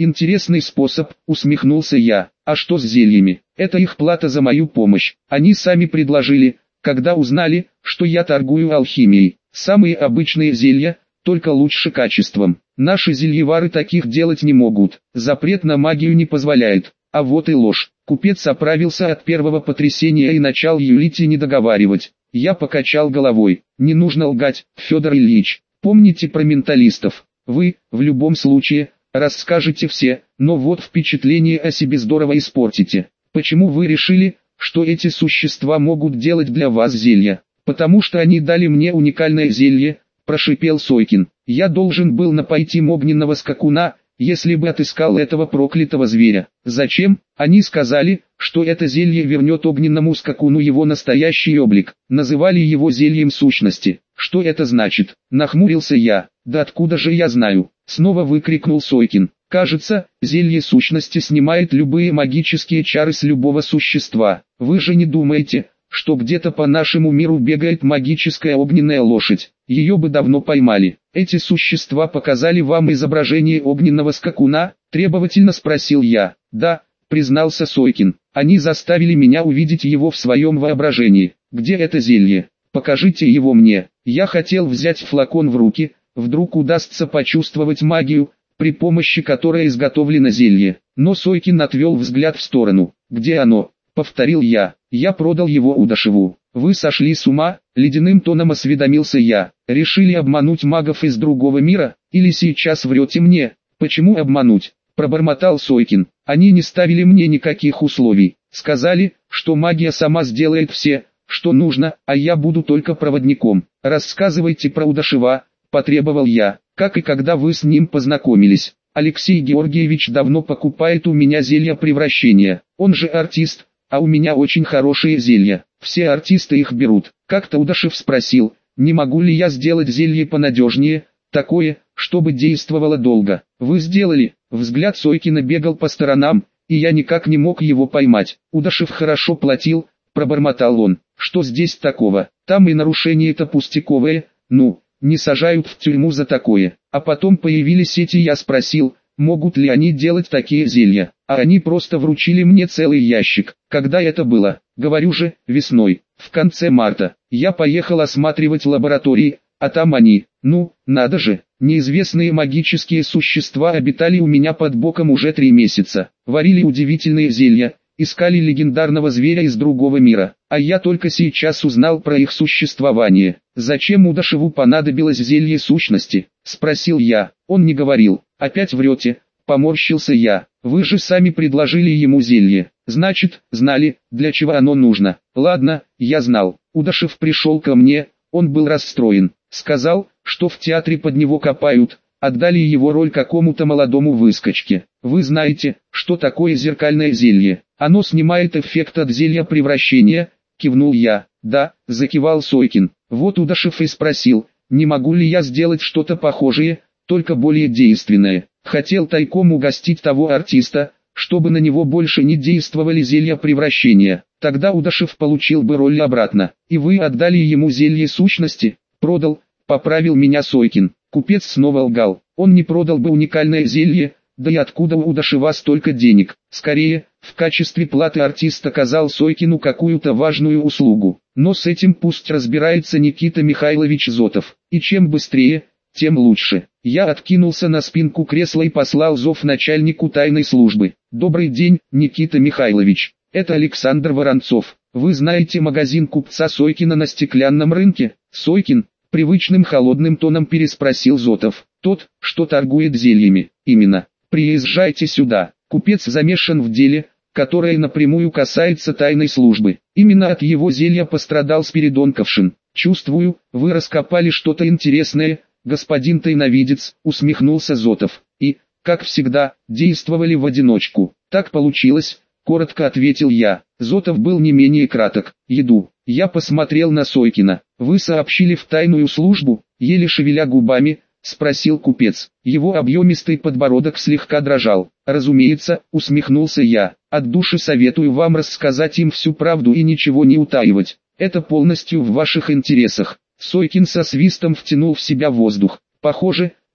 Интересный способ, усмехнулся я. А что с зельями? Это их плата за мою помощь. Они сами предложили, когда узнали, что я торгую алхимией. Самые обычные зелья, только лучше качеством. Наши зельевары таких делать не могут. Запрет на магию не позволяет. А вот и ложь. Купец оправился от первого потрясения и начал юлить и не договаривать. Я покачал головой. Не нужно лгать, Федор Ильич. Помните про менталистов. Вы, в любом случае, расскажете все, но вот впечатление о себе здорово испортите. Почему вы решили, что эти существа могут делать для вас зелья? Потому что они дали мне уникальное зелье, прошипел Сойкин. Я должен был напоить им огненного скакуна, если бы отыскал этого проклятого зверя. Зачем? Они сказали, что это зелье вернет огненному скакуну его настоящий облик. Называли его зельем сущности. Что это значит? Нахмурился я. Да откуда же я знаю? Снова выкрикнул Сойкин. Кажется, зелье сущности снимает любые магические чары с любого существа. Вы же не думаете, что где-то по нашему миру бегает магическая огненная лошадь? Ее бы давно поймали. Эти существа показали вам изображение огненного скакуна? Требовательно спросил я. Да, признался Сойкин. Они заставили меня увидеть его в своем воображении. Где это зелье? Покажите его мне. Я хотел взять флакон в руки, вдруг удастся почувствовать магию, при помощи которой изготовлено зелье. Но Сойкин отвел взгляд в сторону. Где оно? Повторил я. Я продал его Удашеву. Вы сошли с ума? Ледяным тоном осведомился я. Решили обмануть магов из другого мира? Или сейчас врете мне? Почему обмануть? Пробормотал Сойкин. Они не ставили мне никаких условий. Сказали, что магия сама сделает все, что нужно, а я буду только проводником. Рассказывайте про Удашева, потребовал я. Как и когда вы с ним познакомились? Алексей Георгиевич давно покупает у меня зелья превращения. Он же артист, а у меня очень хорошие зелья. Все артисты их берут. Как-то Удашев спросил, не могу ли я сделать зелье понадежнее, такое, чтобы действовало долго. Вы сделали. Взгляд Сойкина бегал по сторонам, и я никак не мог его поймать. Удашев хорошо платил, пробормотал он. Что здесь такого? Там и нарушение-то пустяковое, не сажают в тюрьму за такое. А потом появились эти, я спросил, могут ли они делать такие зелья. А они просто вручили мне целый ящик. Когда это было? Говорю же, весной, в конце марта. Я поехал осматривать лаборатории, а там они, надо же, неизвестные магические существа обитали у меня под боком уже 3 месяца. Варили удивительные зелья, искали легендарного зверя из другого мира. А я только сейчас узнал про их существование. Зачем Удашеву понадобилось зелье сущности? Спросил я. Он не говорил. Опять врете? Поморщился я. Вы же сами предложили ему зелье. Значит, знали, для чего оно нужно. Ладно, я знал. Удашев пришел ко мне, он был расстроен. Сказал, что в театре под него копают, отдали его роль какому-то молодому выскочке. Вы знаете, что такое зеркальное зелье? Оно снимает эффект от зелья превращения, кивнул я. Да, закивал Сойкин. Вот Удашев и спросил, не могу ли я сделать что-то похожее, только более действенное. Хотел тайком угостить того артиста, чтобы на него больше не действовали зелья превращения. Тогда Удашев получил бы роль обратно. И вы отдали ему зелье сущности? Продал, поправил меня Сойкин. Купец снова лгал. Он не продал бы уникальное зелье, да и откуда у Удашева столько денег? Скорее, в качестве платы артист оказал Сойкину какую-то важную услугу. Но с этим пусть разбирается Никита Михайлович Зотов. И чем быстрее, тем лучше. Я откинулся на спинку кресла и послал зов начальнику тайной службы. Добрый день, Никита Михайлович. Это Александр Воронцов. Вы знаете магазин купца Сойкина на Стеклянном рынке? Сойкин? Привычным холодным тоном переспросил Зотов. Тот, что торгует зельями. Именно. Приезжайте сюда. Купец замешан в деле, которое напрямую касается тайной службы. Именно от его зелья пострадал Спиридон Ковшин. Чувствую, вы раскопали что-то интересное, господин тайновидец, усмехнулся Зотов. И, как всегда, действовали в одиночку. Так получилось, коротко ответил я. Зотов был не менее краток. Еду. Я посмотрел на Сойкина. Вы сообщили в тайную службу? Еле шевеля губами, спросил купец. Его объемистый подбородок слегка дрожал. Разумеется, усмехнулся я. От души советую вам рассказать им всю правду и ничего не утаивать. Это полностью в ваших интересах. Сойкин со свистом втянул в себя воздух. Похоже,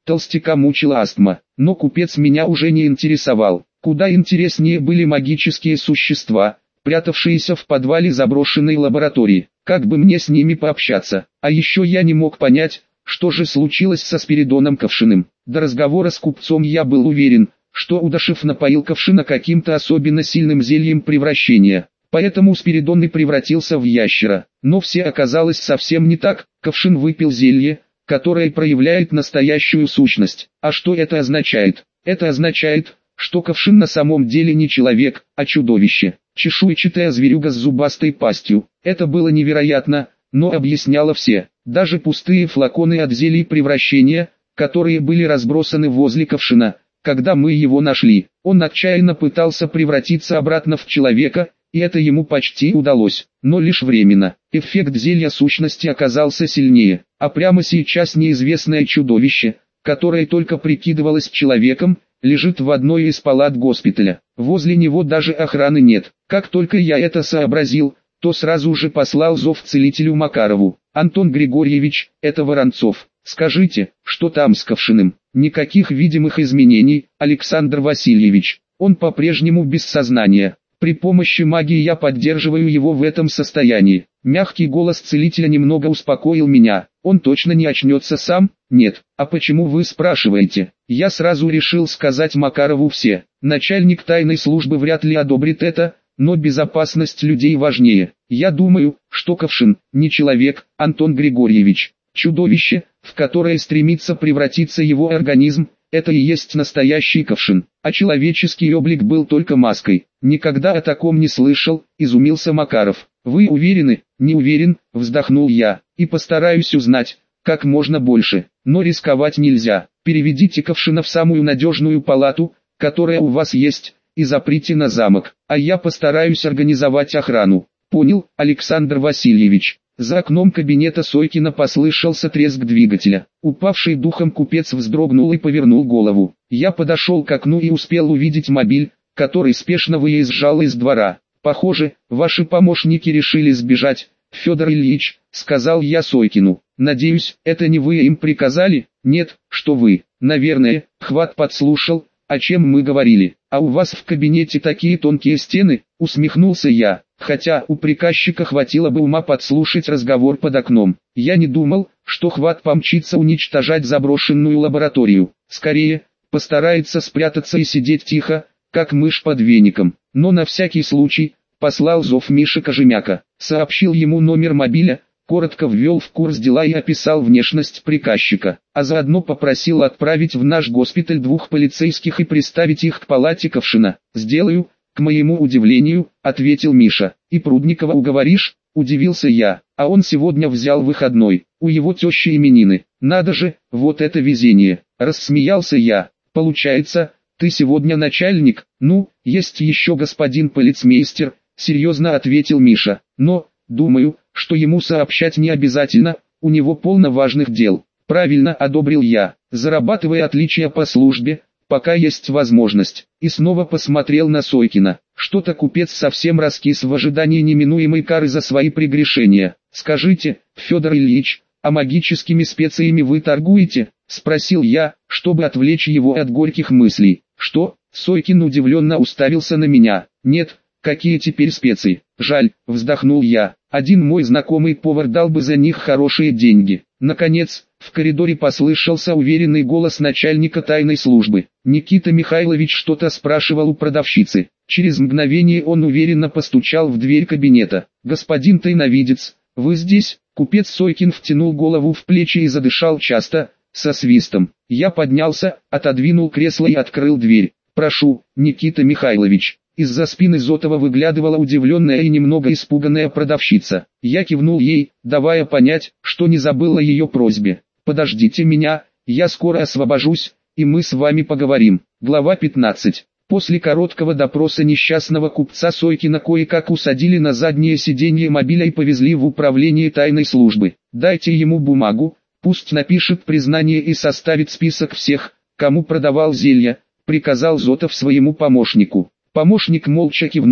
Толстяка мучила астма, но купец меня уже не интересовал. Куда интереснее были магические существа, прятавшиеся в подвале заброшенной лаборатории. Как бы мне с ними пообщаться? А еще я не мог понять, что же случилось со Спиридоном Ковшиным. До разговора с купцом я был уверен, что Удашев напоил Ковшина каким-то особенно сильным зельем превращения. Поэтому Спиридон и превратился в ящера. Но все оказалось совсем не так. Ковшин выпил зелье, которое проявляет настоящую сущность. А что это означает? Это означает, что Ковшин на самом деле не человек, а чудовище. Чешуйчатая зверюга с зубастой пастью. Это было невероятно, но объясняло все. Даже пустые флаконы от зелий превращения, которые были разбросаны возле Ковшина, когда мы его нашли. Он отчаянно пытался превратиться обратно в человека, и это ему почти удалось, но лишь временно. Эффект зелья сущности оказался сильнее, а прямо сейчас неизвестное чудовище, которое только прикидывалось человеком, лежит в одной из палат госпиталя. Возле него даже охраны нет. Как только я это сообразил, то сразу же послал зов целителю Макарову. «Антон Григорьевич, это Воронцов. Скажите, что там с Ковшиным?» «Никаких видимых изменений, Александр Васильевич. Он по-прежнему без сознания. При помощи магии я поддерживаю его в этом состоянии». Мягкий голос целителя немного успокоил меня. «Он точно не очнется сам?» «Нет». «А почему вы спрашиваете?» Я сразу решил сказать Макарову все. Начальник тайной службы вряд ли одобрит это, но безопасность людей важнее. Я думаю, что Ковшин не человек, Антон Григорьевич. Чудовище, в которое стремится превратиться его организм, это и есть настоящий Ковшин. А человеческий облик был только маской. Никогда о таком не слышал, изумился Макаров. Вы уверены? Не уверен, вздохнул я. И постараюсь узнать как можно больше, но рисковать нельзя. Переведите Ковшина в самую надежную палату, которая у вас есть, и заприте на замок, а я постараюсь организовать охрану. Понял, Александр Васильевич. За окном кабинета Сойкина послышался треск двигателя. Упавший духом купец вздрогнул и повернул голову. Я подошел к окну и успел увидеть мобиль, который спешно выезжал из двора. «Похоже, ваши помощники решили сбежать, Федор Ильич», — сказал я Сойкину. «Надеюсь, это не вы им приказали?» «Нет, что вы, наверное, Хват подслушал, о чем мы говорили. А у вас в кабинете такие тонкие стены?» — усмехнулся я. Хотя у приказчика хватило бы ума подслушать разговор под окном. Я не думал, что Хват помчится уничтожать заброшенную лабораторию. Скорее, постарается спрятаться и сидеть тихо, как мышь под веником. Но на всякий случай, послал зов Мише Кожемяка, сообщил ему номер мобиля, коротко ввел в курс дела и описал внешность приказчика, а заодно попросил отправить в наш госпиталь 2 полицейских и приставить их к палате Ковшина. «Сделаю», — к моему удивлению, ответил Миша. «И Прудникова уговоришь?» — удивился я. «А он сегодня взял выходной, у его тещи именины. Надо же, вот это везение!» — рассмеялся я. «Получается, ты сегодня начальник?» «Ну, есть еще господин полицмейстер», — серьезно ответил Миша. «Но, думаю, что ему сообщать не обязательно, у него полно важных дел». «Правильно», — одобрил я, зарабатывая отличия по службе, пока есть возможность. И снова посмотрел на Сойкина. Что-то купец совсем раскис в ожидании неминуемой кары за свои прегрешения. «Скажите, Федор Ильич, а магическими специями вы торгуете?» — спросил я, чтобы отвлечь его от горьких мыслей. «Что?» — Сойкин удивленно уставился на меня. «Нет, какие теперь специи? Жаль», — вздохнул я. «Один мой знакомый повар дал бы за них хорошие деньги». Наконец, в коридоре послышался уверенный голос начальника тайной службы. Никита Михайлович что-то спрашивал у продавщицы. Через мгновение он уверенно постучал в дверь кабинета. «Господин тайновидец, вы здесь?» Купец Сойкин втянул голову в плечи и задышал часто, со свистом. Я поднялся, отодвинул кресло и открыл дверь. «Прошу, Никита Михайлович». Из-за спины Зотова выглядывала удивленная и немного испуганная продавщица. Я кивнул ей, давая понять, что не забыл о ее просьбе. «Подождите меня, я скоро освобожусь, и мы с вами поговорим». Глава 15. После короткого допроса несчастного купца Сойкина кое-как усадили на заднее сиденье мобиля и повезли в управление тайной службы. «Дайте ему бумагу, пусть напишет признание и составит список всех, кому продавал зелья», — приказал Зотов своему помощнику. Помощник молча кивнул,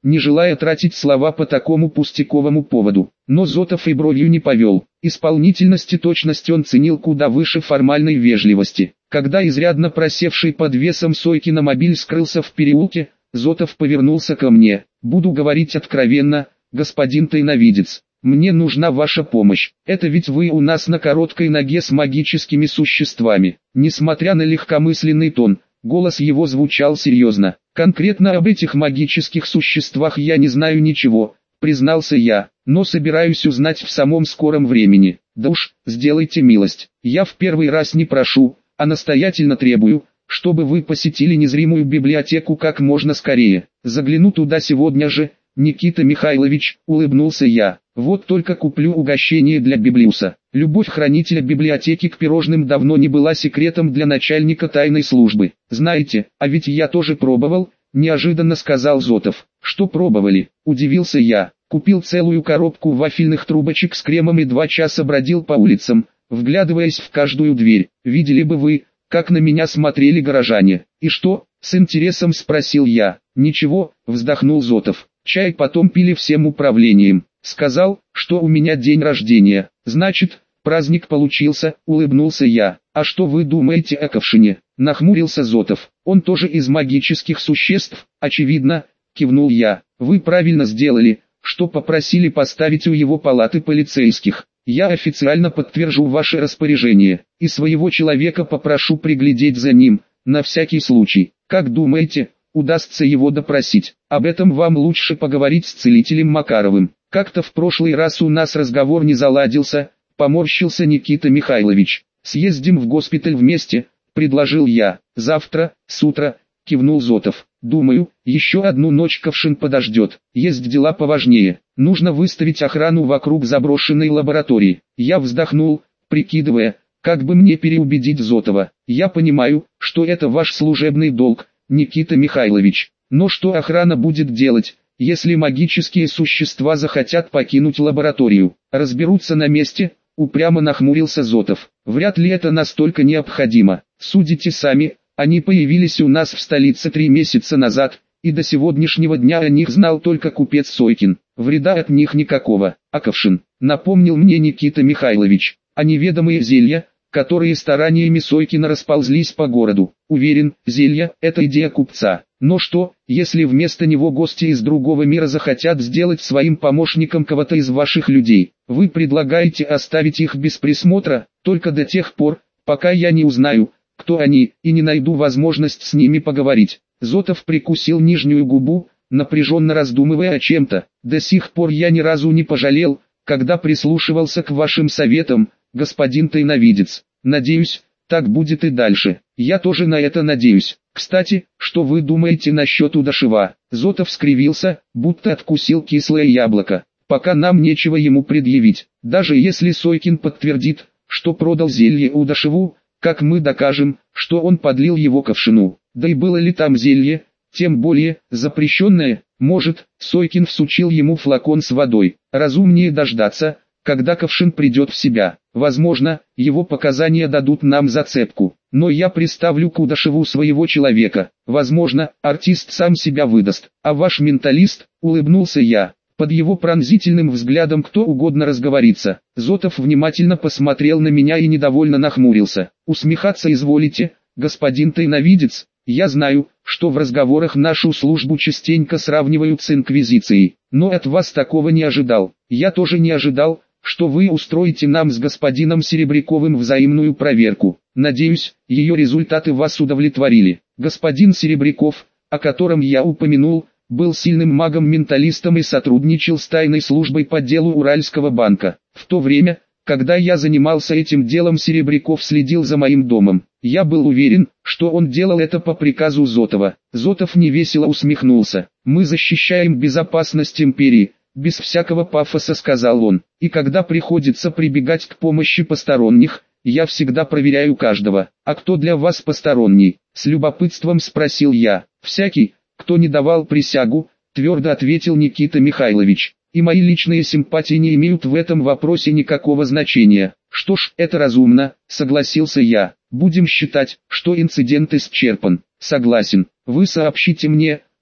не желая тратить слова по такому пустяковому поводу. Но Зотов и бровью не повел. Исполнительность и точность он ценил куда выше формальной вежливости. Когда изрядно просевший под весом Сойкина мобиль скрылся в переулке, Зотов повернулся ко мне. «Буду говорить откровенно, господин тайновидец. Мне нужна ваша помощь. Это ведь вы у нас на короткой ноге с магическими существами». Несмотря на легкомысленный тон, голос его звучал серьезно. «Конкретно об этих магических существах я не знаю ничего», признался я, «но собираюсь узнать в самом скором времени. Да уж, сделайте милость. Я в первый раз не прошу, а настоятельно требую, чтобы вы посетили незримую библиотеку как можно скорее. Загляну туда сегодня же, Никита Михайлович», улыбнулся я. «Вот только куплю угощение для Библиуса». Любовь хранителя библиотеки к пирожным давно не была секретом для начальника тайной службы. «Знаете, а ведь я тоже пробовал», неожиданно сказал Зотов. «Что пробовали?» – удивился я. «Купил целую коробку вафельных трубочек с кремом и 2 часа бродил по улицам, вглядываясь в каждую дверь. Видели бы вы, как на меня смотрели горожане». «И что?» – с интересом спросил я. «Ничего», – вздохнул Зотов. «Чай потом пили всем управлением. Сказал, что у меня день рождения. Значит, праздник получился», – улыбнулся я. «А что вы думаете о Ковшине?» – нахмурился Зотов. «Он тоже из магических существ, очевидно», – кивнул я. «Вы правильно сделали, что попросили поставить у его палаты полицейских. Я официально подтвержу ваше распоряжение, и своего человека попрошу приглядеть за ним, на всякий случай. Как думаете, удастся его допросить? Об этом вам лучше поговорить с целителем Макаровым. Как-то в прошлый раз у нас разговор не заладился», – поморщился Никита Михайлович. «Съездим в госпиталь вместе», – предложил я. «Завтра, с утра», – кивнул Зотов. «Думаю, еще одну ночь Ковшин подождет. Есть дела поважнее. Нужно выставить охрану вокруг заброшенной лаборатории». Я вздохнул, прикидывая, как бы мне переубедить Зотова. «Я понимаю, что это ваш служебный долг, Никита Михайлович. Но что охрана будет делать, если магические существа захотят покинуть лабораторию? Разберутся на месте?» Упрямо нахмурился Зотов. «Вряд ли это настолько необходимо. Судите сами, они появились у нас в столице 3 месяца назад, и до сегодняшнего дня о них знал только купец Сойкин. Вреда от них никакого. А Ковшин», напомнил мне Никита Михайлович, «а неведомые зелья, которые стараниями Сойкина расползлись по городу. Уверен, зелья – это идея купца. Но что, если вместо него гости из другого мира захотят сделать своим помощником кого-то из ваших людей? Вы предлагаете оставить их без присмотра, только до тех пор, пока я не узнаю, кто они, и не найду возможность с ними поговорить». Зотов прикусил нижнюю губу, напряженно раздумывая о чем-то. «До сих пор я ни разу не пожалел, когда прислушивался к вашим советам, господин тайновидец. Надеюсь, так будет и дальше». «Я тоже на это надеюсь. Кстати, что вы думаете насчет удушева?» Зотов скривился, будто откусил кислое яблоко. «Пока нам нечего ему предъявить. Даже если Сойкин подтвердит, что продал зелье удушеву, как мы докажем, что он подлил его Ковшину? Да и было ли там зелье, тем более, запрещенное? Может, Сойкин всучил ему флакон с водой. Разумнее дождаться, когда Ковшин придет в себя. Возможно, его показания дадут нам зацепку. Но я приставлю к удушеву своего человека. Возможно, артист сам себя выдаст. А ваш менталист?» – улыбнулся я. Под его пронзительным взглядом кто угодно разговорится. Зотов внимательно посмотрел на меня и недовольно нахмурился. «Усмехаться изволите, господин тайновидец? Я знаю, что в разговорах нашу службу частенько сравнивают с инквизицией, но от вас такого не ожидал. Я тоже не ожидал, что вы устроите нам с господином Серебряковым взаимную проверку. Надеюсь, ее результаты вас удовлетворили. Господин Серебряков, о котором я упомянул, был сильным магом-менталистом и сотрудничал с тайной службой по делу Уральского банка. В то время, когда я занимался этим делом, Серебряков следил за моим домом. Я был уверен, что он делал это по приказу Зотова». Зотов невесело усмехнулся. «Мы защищаем безопасность империи», без всякого пафоса сказал он. «И когда приходится прибегать к помощи посторонних, я всегда проверяю каждого». «А кто для вас посторонний?» с любопытством спросил я. «Всякий, кто не давал присягу», твердо ответил Никита Михайлович. «И мои личные симпатии не имеют в этом вопросе никакого значения». «Что ж, это разумно», согласился я. «Будем считать, что инцидент исчерпан». «Согласен. Вы сообщите мне,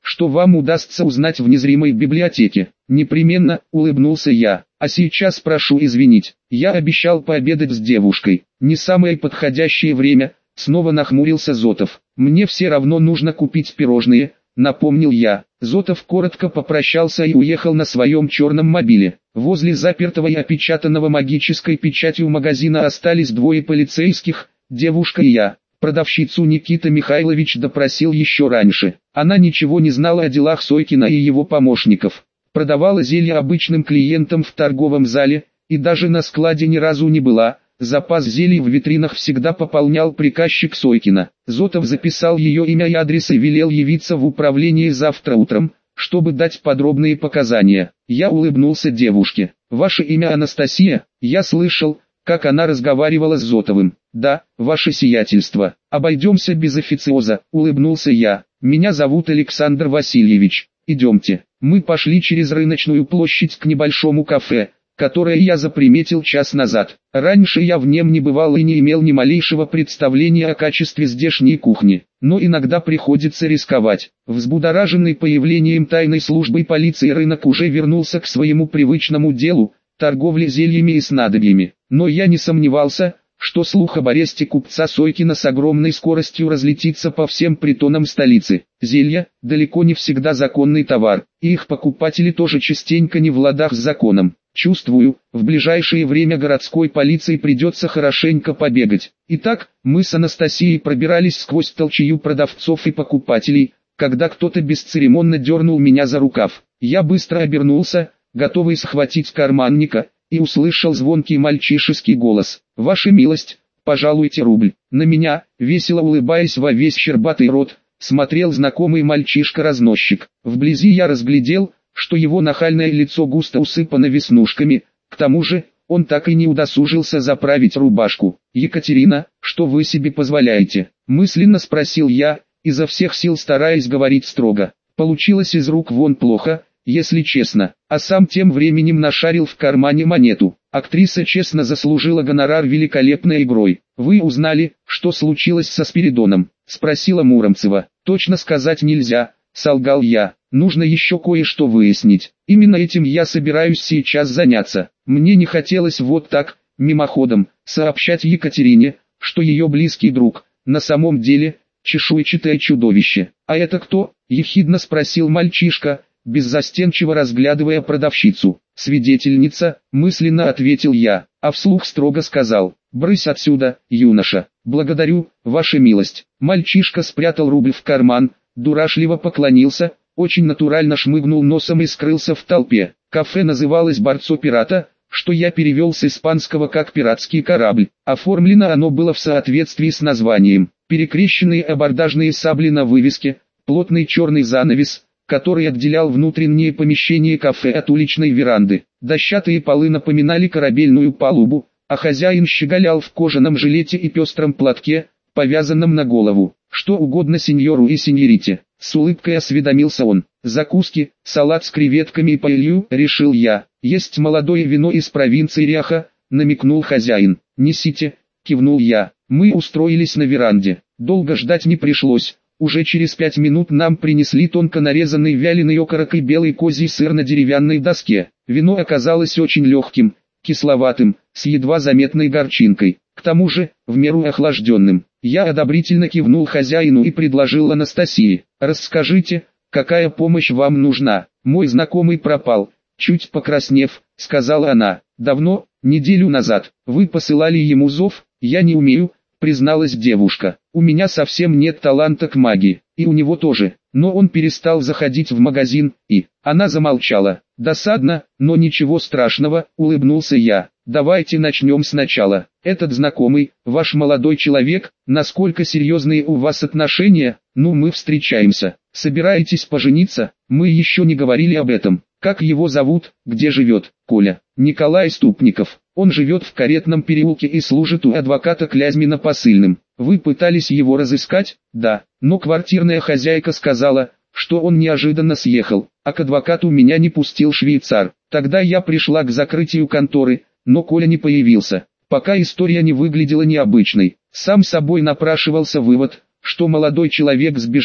что вам удастся узнать в незримой библиотеке. Непременно, улыбнулся я. А сейчас прошу извинить, я обещал пообедать с девушкой. Не самое подходящее время, снова нахмурился Зотов. Мне все равно нужно купить пирожные, напомнил я. Зотов коротко попрощался и уехал на своем черном мобиле. Возле запертого и опечатанного магической печатью магазина остались двое полицейских, девушка и я. Продавщицу Никита Михайлович допросил еще раньше. Она ничего не знала о делах Сойкина и его помощников. Продавала зелья обычным клиентам в торговом зале, и даже на складе ни разу не была. Запас зелий в витринах всегда пополнял приказчик Сойкина. Зотов записал ее имя и адрес и велел явиться в управление завтра утром, чтобы дать подробные показания. Я улыбнулся девушке. «Ваше имя Анастасия?» Я слышал, как она разговаривала с Зотовым. «Да, ваше сиятельство. Обойдемся без официоза», улыбнулся я. «Меня зовут Александр Васильевич. Идемте». Мы пошли через рыночную площадь к небольшому кафе, которое я заприметил час назад. Раньше я в нем не бывал и не имел ни малейшего представления о качестве здешней кухни, но иногда приходится рисковать. Взбудораженный появлением тайной службы полиции рынок уже вернулся к своему привычному делу – торговле зельями и снадобьями. Но я не сомневался, что слух об аресте купца Сойкина с огромной скоростью разлетится по всем притонам столицы. Зелья – далеко не всегда законный товар, и их покупатели тоже частенько не в ладах с законом. Чувствую, в ближайшее время городской полиции придется хорошенько побегать. Итак, мы с Анастасией пробирались сквозь толчею продавцов и покупателей, когда кто-то бесцеремонно дернул меня за рукав. Я быстро обернулся, готовый схватить карманника, и услышал звонкий мальчишеский голос. «Ваша милость, пожалуйте рубль». На меня, весело улыбаясь во весь щербатый рот, смотрел знакомый мальчишка-разносчик. Вблизи я разглядел, что его нахальное лицо густо усыпано веснушками, к тому же, он так и не удосужился заправить рубашку. «Екатерина, что вы себе позволяете?» мысленно спросил я, изо всех сил стараясь говорить строго. Получилось из рук вон плохо, если честно, а сам тем временем нашарил в кармане монету. Актриса честно заслужила гонорар великолепной игрой. «Вы узнали, что случилось со Спиридоном?» спросила Муромцева. «Точно сказать нельзя», солгал я. «Нужно еще кое-что выяснить. Именно этим я собираюсь сейчас заняться. Мне не хотелось вот так, мимоходом, сообщать Екатерине, что ее близкий друг, на самом деле, чешуйчатое чудовище». «А это кто?» ехидно спросил мальчишка, беззастенчиво разглядывая продавщицу. «Свидетельница», мысленно ответил я, а вслух строго сказал: «Брысь отсюда, юноша». «Благодарю, ваша милость». Мальчишка спрятал рубль в карман, дурашливо поклонился, очень натурально шмыгнул носом и скрылся в толпе. Кафе называлось «Борцо пирата», что я перевел с испанского как «пиратский корабль». Оформлено оно было в соответствии с названием. Перекрещенные абордажные сабли на вывеске, плотный черный занавес, который отделял внутреннее помещение кафе от уличной веранды. Дощатые полы напоминали корабельную палубу, а хозяин щеголял в кожаном жилете и пестром платке, повязанном на голову. «Что угодно сеньору и сеньорите», с улыбкой осведомился он. «Закуски, салат с креветками и паэлью», решил я. «Есть молодое вино из провинции Ряха», намекнул хозяин. «Несите», кивнул я. Мы устроились на веранде. Долго ждать не пришлось. Уже через 5 минут нам принесли тонко нарезанный вяленый окорок и белый козий сыр на деревянной доске. Вино оказалось очень легким, кисловатым, с едва заметной горчинкой, к тому же, в меру охлажденным. Я одобрительно кивнул хозяину и предложил Анастасии: «Расскажите, какая помощь вам нужна?» «Мой знакомый пропал», чуть покраснев, сказала она. «Давно, неделю назад. Вы посылали ему зов?» «Я не умею», призналась девушка. «У меня совсем нет таланта к магии, и у него тоже, но он перестал заходить в магазин, и...» Она замолчала. «Досадно, но ничего страшного», улыбнулся я. «Давайте начнем сначала. Этот знакомый, ваш молодой человек, насколько серьезные у вас отношения?» «Ну, мы встречаемся. Собираетесь пожениться?» «Мы еще не говорили об этом. Как его зовут, где живет?» «Коля». «Николай Ступников. Он живет в Каретном переулке и служит у адвоката Клязьмина посыльным. Вы пытались его разыскать?» «Да, но квартирная хозяйка сказала, что он неожиданно съехал, а к адвокату меня не пустил швейцар. Тогда я пришла к закрытию конторы, но Коля не появился. Пока история не выглядела необычной. Сам собой напрашивался вывод, что молодой человек сбежал,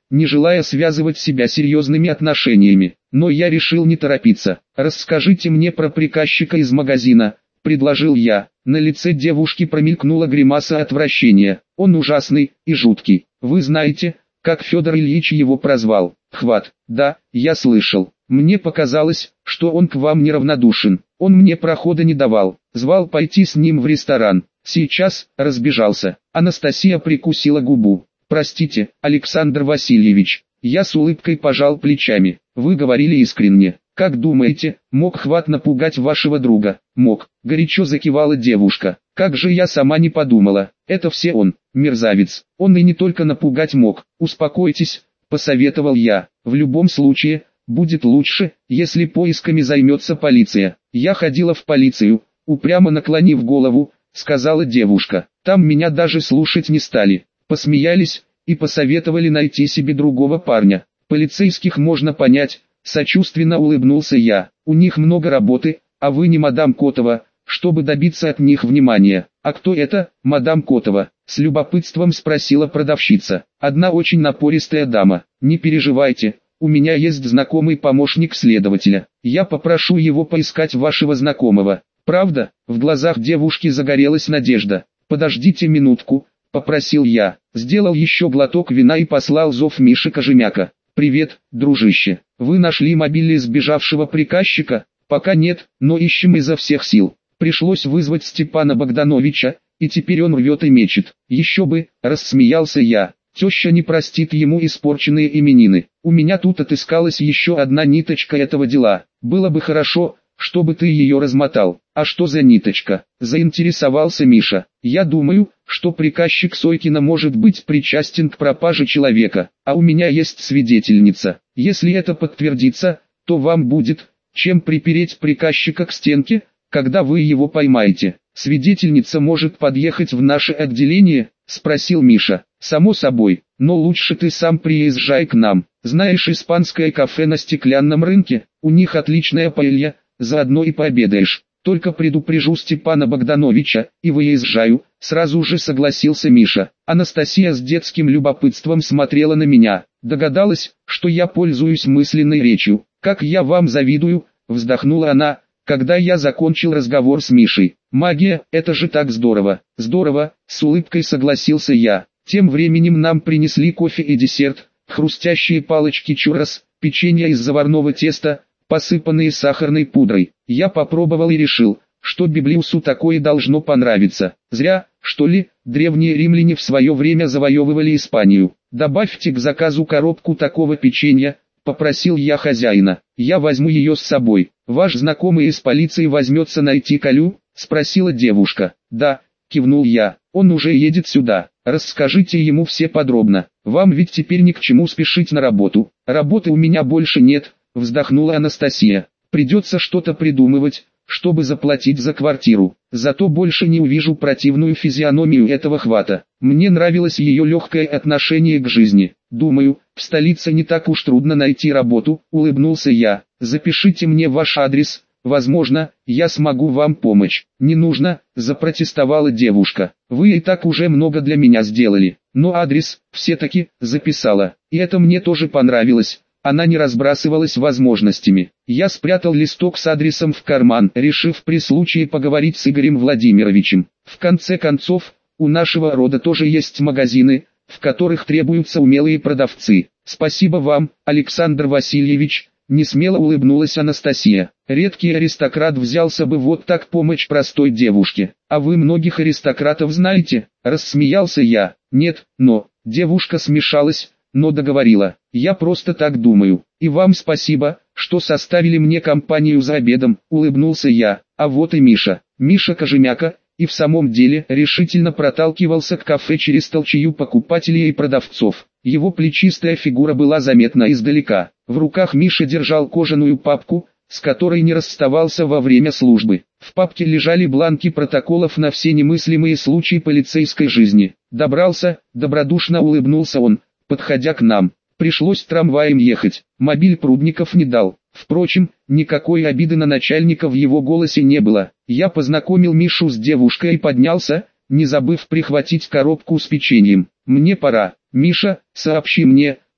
не желая связывать себя серьезными отношениями. Но я решил не торопиться. «Расскажите мне про приказчика из магазина», — предложил я. На лице девушки промелькнула гримаса отвращения. «Он ужасный и жуткий. Вы знаете, как Федор Ильич его прозвал? Хват». «Да, я слышал. Мне показалось, что он к вам неравнодушен. Он мне прохода не давал, звал пойти с ним в ресторан. Сейчас разбежался». Анастасия прикусила губу. «Простите, Александр Васильевич». Я с улыбкой пожал плечами. «Вы говорили искренне. Как думаете, мог Хват напугать вашего друга?» «Мог», — горячо закивала девушка. «Как же я сама не подумала. Это все он, мерзавец. Он и не только напугать мог». «Успокойтесь», — посоветовал я. «В любом случае, будет лучше, если поисками займется полиция». «Я ходила в полицию», — упрямо наклонив голову, сказала девушка. «Там меня даже слушать не стали. Посмеялись и посоветовали найти себе другого парня. Полицейских можно понять», — сочувственно улыбнулся я. «У них много работы, а вы не мадам Котова, чтобы добиться от них внимания». «А кто это, мадам Котова?» — с любопытством спросила продавщица. «Одна очень напористая дама. Не переживайте, у меня есть знакомый помощник следователя. Я попрошу его поискать вашего знакомого». «Правда?» — в глазах девушки загорелась надежда. «Подождите минутку», — попросил я. Сделал еще глоток вина и послал зов Миши Кожемяка. «Привет, дружище. Вы нашли мобильный сбежавшего приказчика?» «Пока нет, но ищем изо всех сил. Пришлось вызвать Степана Богдановича, и теперь он рвет и мечет». «Еще бы», — рассмеялся я. «Теща не простит ему испорченные именины. У меня тут отыскалась еще одна ниточка этого дела. Было бы хорошо, чтобы ты ее размотал». «А что за ниточка?» — заинтересовался Миша. «Я думаю, что приказчик Сойкина может быть причастен к пропаже человека, а у меня есть свидетельница. Если это подтвердится, то вам будет чем припереть приказчика к стенке, когда вы его поймаете». «Свидетельница может подъехать в наше отделение?» — спросил Миша. «Само собой, но лучше ты сам приезжай к нам. Знаешь испанское кафе на Стеклянном рынке? У них отличная паэлья, заодно и пообедаешь». «Только предупрежу Степана Богдановича, и выезжаю», — сразу же согласился Миша. Анастасия с детским любопытством смотрела на меня. Догадалась, что я пользуюсь мысленной речью. «Как я вам завидую», — вздохнула она, когда я закончил разговор с Мишей. «Магия, это же так здорово». «Здорово», — с улыбкой согласился я. Тем временем нам принесли кофе и десерт, хрустящие палочки чуррос, печенье из заварного теста, посыпанные сахарной пудрой. Я попробовал и решил, что Библиусу такое должно понравиться. Зря, что ли, древние римляне в свое время завоевывали Испанию. «Добавьте к заказу коробку такого печенья», — попросил я хозяина. «Я возьму ее с собой». «Ваш знакомый из полиции возьмется найти Колю?» — спросила девушка. «Да», — кивнул я, — «он уже едет сюда. Расскажите ему все подробно. Вам ведь теперь ни к чему спешить на работу». «Работы у меня больше нет», — вздохнула Анастасия. «Придется что-то придумывать, чтобы заплатить за квартиру. Зато больше не увижу противную физиономию этого Хвата». Мне нравилось ее легкое отношение к жизни. «Думаю, в столице не так уж трудно найти работу», — улыбнулся я. «Запишите мне ваш адрес, возможно, я смогу вам помочь». «Не нужно», — запротестовала девушка. «Вы и так уже много для меня сделали». Но адрес все-таки записала, и это мне тоже понравилось. Она не разбрасывалась возможностями. Я спрятал листок с адресом в карман, решив при случае поговорить с Игорем Владимировичем. В конце концов, у нашего рода тоже есть магазины, в которых требуются умелые продавцы. «Спасибо вам, Александр Васильевич», — несмело улыбнулась Анастасия. «Редкий аристократ взялся бы вот так помочь простой девушке. А вы многих аристократов знаете?» — рассмеялся я. «Нет, но...» Девушка смешалась, но договорила. «Я просто так думаю. И вам спасибо, что составили мне компанию за обедом», — улыбнулся я. А вот и Миша. Миша Кожемяка и в самом деле решительно проталкивался к кафе через толчею покупателей и продавцов. Его плечистая фигура была заметна издалека. В руках Миша держал кожаную папку, с которой не расставался во время службы. В папке лежали бланки протоколов на все немыслимые случаи полицейской жизни. «Добрался», — добродушно улыбнулся он, подходя к нам. «Пришлось трамваем ехать. Мобиль Прудников не дал». Впрочем, никакой обиды на начальника в его голосе не было. Я познакомил Мишу с девушкой и поднялся, не забыв прихватить коробку с печеньем. «Мне пора. Миша, сообщи мне,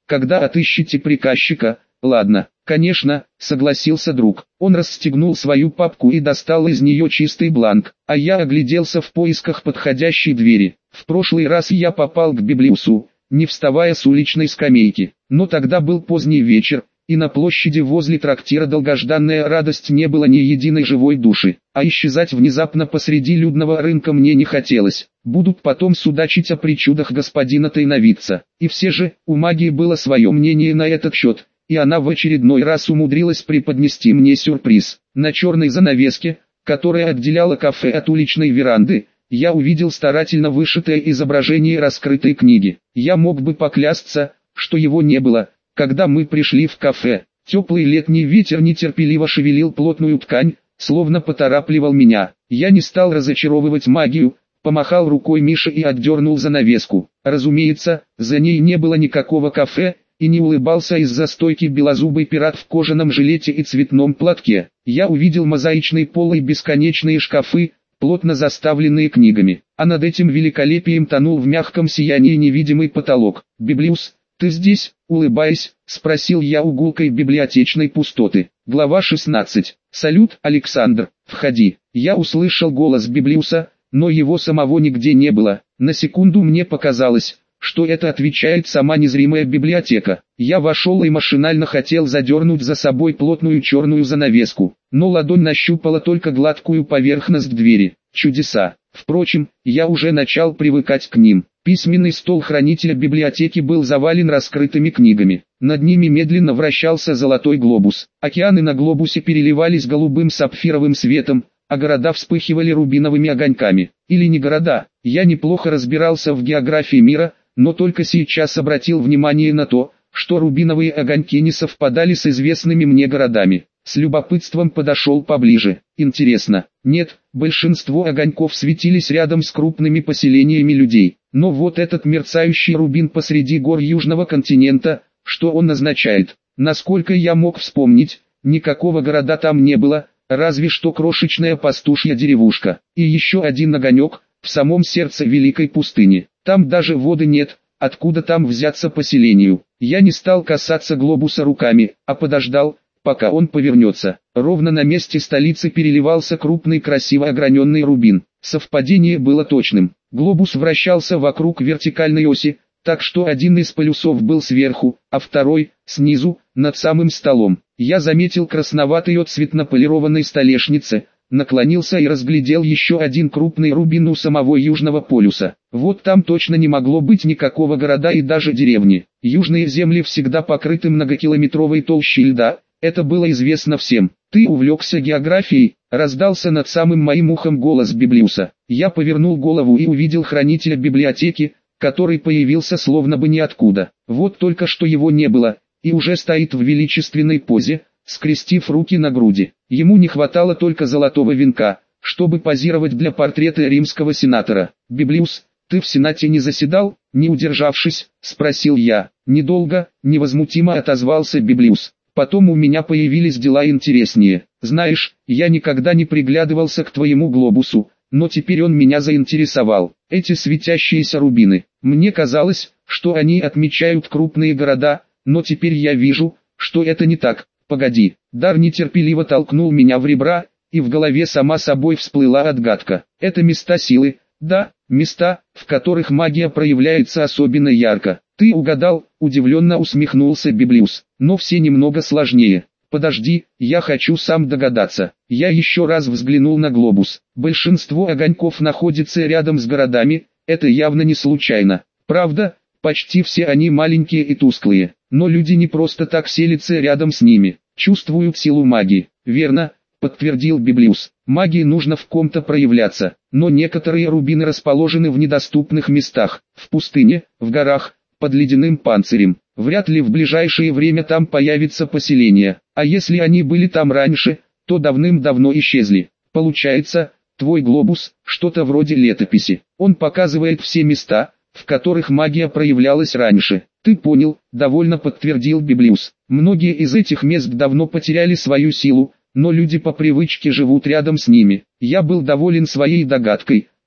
когда отыщете приказчика. Ладно, конечно, согласился друг. Он расстегнул свою папку и достал из нее чистый бланк, а я огляделся в поисках подходящей двери. В прошлый раз я попал к Библиусу, не вставая с уличной скамейки, но тогда был поздний вечер, и на площади возле трактира долгожданная радость, не было ни единой живой души, а исчезать внезапно посреди людного рынка мне не хотелось. Будут потом судачить о причудах господина тайновидца. И все же, у магии было свое мнение на этот счет, и она в очередной раз умудрилась преподнести мне сюрприз. На черной занавеске, которая отделяла кафе от уличной веранды, я увидел старательно вышитое изображение раскрытой книги. Я мог бы поклясться, что его не было, когда мы пришли в кафе. Теплый летний ветер нетерпеливо шевелил плотную ткань, словно поторапливал меня. Я не стал разочаровывать магию, помахал рукой Мише и отдернул занавеску. Разумеется, за ней не было никакого кафе, и не улыбался из-за стойки белозубый пират в кожаном жилете и цветном платке. Я увидел мозаичный пол и бесконечные шкафы, плотно заставленные книгами, а над этим великолепием тонул в мягком сиянии невидимый потолок. «Библиус, ты здесь?» — улыбаясь, спросил я у гулкой библиотечной пустоты. Глава 16. «Салют, Александр, входи». Я услышал голос Библиуса, но его самого нигде не было. На секунду мне показалось, что это отвечает сама незримая библиотека. Я вошел и машинально хотел задернуть за собой плотную черную занавеску, но ладонь нащупала только гладкую поверхность двери. Чудеса. Впрочем, я уже начал привыкать к ним. Письменный стол хранителя библиотеки был завален раскрытыми книгами. Над ними медленно вращался золотой глобус. Океаны на глобусе переливались голубым сапфировым светом, а города вспыхивали рубиновыми огоньками. Или не города. Я неплохо разбирался в географии мира, но только сейчас обратил внимание на то, что рубиновые огоньки не совпадали с известными мне городами. С любопытством подошел поближе. Интересно. Нет, большинство огоньков светились рядом с крупными поселениями людей. Но вот этот мерцающий рубин посреди гор Южного континента, что он означает? Насколько я мог вспомнить, никакого города там не было, разве что крошечная пастушья деревушка. И еще один огонек, в самом сердце великой пустыни. Там даже воды нет, откуда там взяться поселению. Я не стал касаться глобуса руками, а подождал, пока он повернется. Ровно на месте столицы переливался крупный красиво ограненный рубин. Совпадение было точным. Глобус вращался вокруг вертикальной оси, так что один из полюсов был сверху, а второй – снизу, над самым столом. Я заметил красноватый отцвет на полированной столешнице, наклонился и разглядел еще один крупный рубин у самого Южного полюса. Вот там точно не могло быть никакого города и даже деревни. Южные земли всегда покрыты многокилометровой толщей льда, это было известно всем. «Ты увлекся географией?» — раздался над самым моим ухом голос Библиуса. Я повернул голову и увидел хранителя библиотеки, который появился словно бы ниоткуда. Вот только что его не было, и уже стоит в величественной позе, скрестив руки на груди. Ему не хватало только золотого венка, чтобы позировать для портрета римского сенатора. «Библиус, ты в Сенате не заседал?» — не удержавшись, спросил я. «Недолго», — невозмутимо отозвался Библиус. «Потом у меня появились дела интереснее. Знаешь, я никогда не приглядывался к твоему глобусу, но теперь он меня заинтересовал. Эти светящиеся рубины. Мне казалось, что они отмечают крупные города, но теперь я вижу, что это не так. Погоди». Дар нетерпеливо толкнул меня в ребра, и в голове сама собой всплыла отгадка. Это места силы, да, места, в которых магия проявляется особенно ярко. «Ты угадал», — удивленно усмехнулся Библиус, — «но все немного сложнее». «Подожди, я хочу сам догадаться». Я еще раз взглянул на глобус. Большинство огоньков находится рядом с городами, это явно не случайно. Правда, почти все они маленькие и тусклые, но люди не просто так селятся рядом с ними, чувствуют силу магии. «Верно», — подтвердил Библиус, — «магии нужно в ком-то проявляться, но некоторые рубины расположены в недоступных местах, в пустыне, в горах, под ледяным панцирем. Вряд ли в ближайшее время там появится поселение, а если они были там раньше, то давным-давно исчезли. Получается, твой глобус – что-то вроде летописи. Он показывает все места, в которых магия проявлялась раньше». «Ты понял», – довольно подтвердил Библиус. «Многие из этих мест давно потеряли свою силу, но люди по привычке живут рядом с ними». Я был доволен своей догадкой,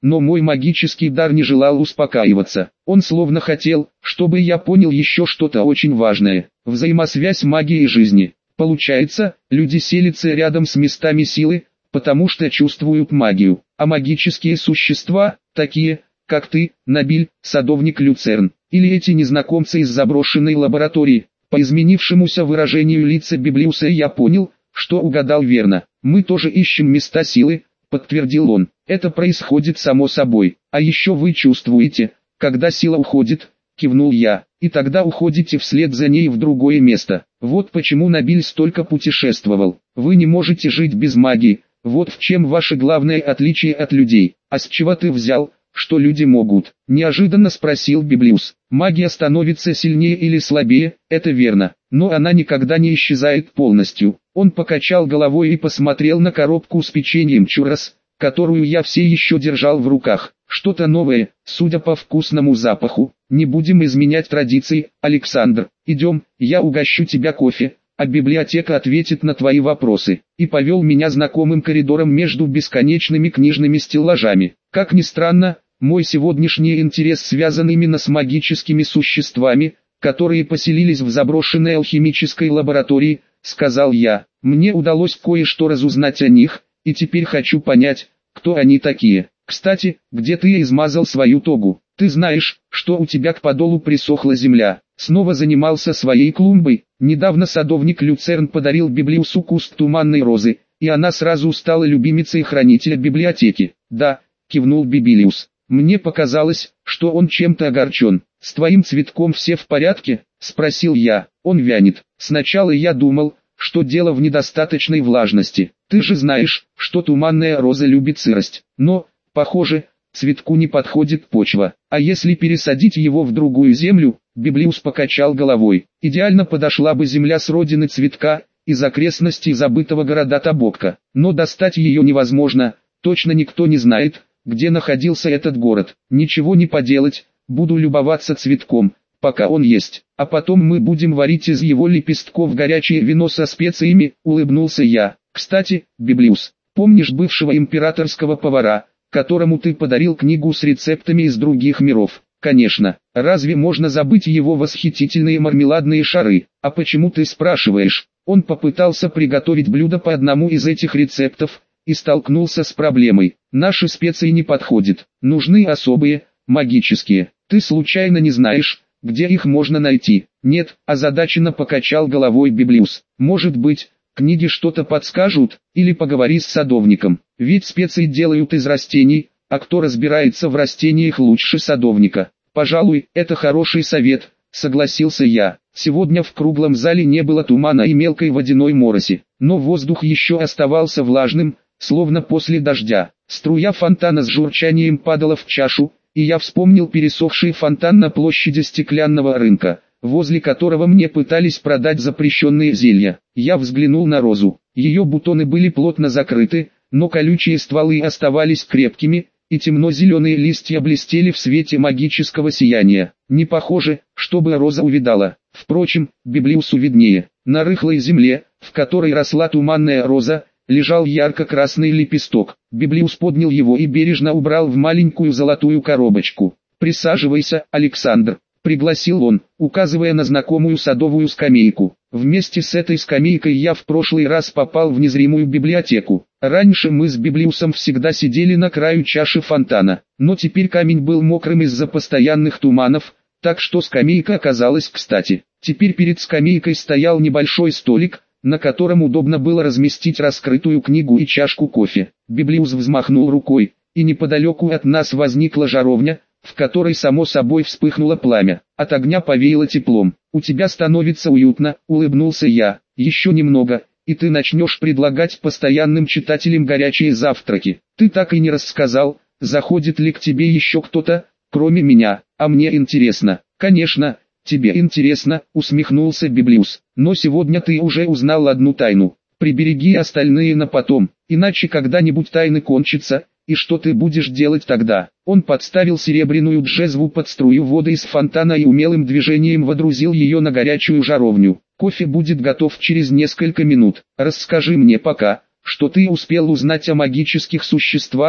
но мой магический дар не желал успокаиваться. Он словно хотел, чтобы я понял еще что-то очень важное. Взаимосвязь магии и жизни. Получается, люди селятся рядом с местами силы, потому что чувствуют магию, а магические существа, такие, как ты, Набиль, садовник Люцерн, или эти незнакомцы из заброшенной лаборатории. По изменившемуся выражению лица Библиуса я понял, что угадал верно. Мы тоже ищем места силы, подтвердил он. Это происходит само собой. А еще вы чувствуете, когда сила уходит, кивнул я, и тогда уходите вслед за ней в другое место. Вот почему Набиль столько путешествовал. Вы не можете жить без магии. Вот в чем ваше главное отличие от людей. А с чего ты взял, что люди могут? Неожиданно спросил Библиус. Магия становится сильнее или слабее, это верно, но она никогда не исчезает полностью. Он покачал головой и посмотрел на коробку с печеньем чуррос, которую я все еще держал в руках. Что-то новое, судя по вкусному запаху. Не будем изменять традиции, Александр. Идем, я угощу тебя кофе, а библиотека ответит на твои вопросы. И повел меня знакомым коридором между бесконечными книжными стеллажами. Как ни странно, мой сегодняшний интерес связан именно с магическими существами, которые поселились в заброшенной алхимической лаборатории, сказал я. Мне удалось кое-что разузнать о них, и теперь хочу понять, кто они такие. Кстати, где ты измазал свою тогу? Ты знаешь, что у тебя к подолу присохла земля. Снова занимался своей клумбой. Недавно садовник Люцерн подарил Библиусу куст туманной розы, и она сразу стала любимицей хранителя библиотеки. Да, кивнул Библиус. Мне показалось, что он чем-то огорчен. С твоим цветком все в порядке? Спросил я. Он вянет. Сначала я думал, что дело в недостаточной влажности. Ты же знаешь, что туманная роза любит сырость. Но, похоже, цветку не подходит почва. А если пересадить его в другую землю? Библиус покачал головой. Идеально подошла бы земля с родины цветка, из окрестностей забытого города Табокка. Но достать ее невозможно, точно никто не знает, где находился этот город. Ничего не поделать, буду любоваться цветком, пока он есть. А потом мы будем варить из его лепестков горячее вино со специями, улыбнулся я. Кстати, Библиус, помнишь бывшего императорского повара, которому ты подарил книгу с рецептами из других миров? Конечно, разве можно забыть его восхитительные мармеладные шары? А почему ты спрашиваешь? Он попытался приготовить блюдо по одному из этих рецептов, и столкнулся с проблемой. Наши специи не подходят, нужны особые, магические. Ты случайно не знаешь, где их можно найти? Нет, озадаченно покачал головой Библиус. Может быть, книги что-то подскажут, или поговори с садовником. Ведь специи делают из растений, а кто разбирается в растениях лучше садовника? Пожалуй, это хороший совет, согласился я. Сегодня в круглом зале не было тумана и мелкой водяной мороси, но воздух еще оставался влажным, словно после дождя. Струя фонтана с журчанием падала в чашу, и я вспомнил пересохший фонтан на площади стеклянного рынка, возле которого мне пытались продать запрещенные зелья. Я взглянул на розу. Ее бутоны были плотно закрыты, но колючие стволы оставались крепкими, и темно-зеленые листья блестели в свете магического сияния. Не похоже, чтобы роза увядала. Впрочем, Библиусу виднее. На рыхлой земле, в которой росла туманная роза, лежал ярко-красный лепесток. Библиус поднял его и бережно убрал в маленькую золотую коробочку. «Присаживайся, Александр», — пригласил он, указывая на знакомую садовую скамейку. Вместе с этой скамейкой я в прошлый раз попал в незримую библиотеку. Раньше мы с Библиусом всегда сидели на краю чаши фонтана, но теперь камень был мокрым из-за постоянных туманов, так что скамейка оказалась кстати. Теперь перед скамейкой стоял небольшой столик, на котором удобно было разместить раскрытую книгу и чашку кофе. Библиус взмахнул рукой, и неподалеку от нас возникла жаровня, в которой само собой вспыхнуло пламя. От огня повеяло теплом. «У тебя становится уютно», — улыбнулся я. «Еще немного, и ты начнешь предлагать постоянным читателям горячие завтраки. Ты так и не рассказал, заходит ли к тебе еще кто-то, кроме меня, а мне интересно». «Конечно, тебе интересно», — усмехнулся Библиус. «Но сегодня ты уже узнал одну тайну. Прибереги остальные на потом, иначе когда-нибудь тайны кончатся, и что ты будешь делать тогда?» Он подставил серебряную джезву под струю воды из фонтана и умелым движением водрузил ее на горячую жаровню. «Кофе будет готов через несколько минут. Расскажи мне пока, что ты успел узнать о магических существах,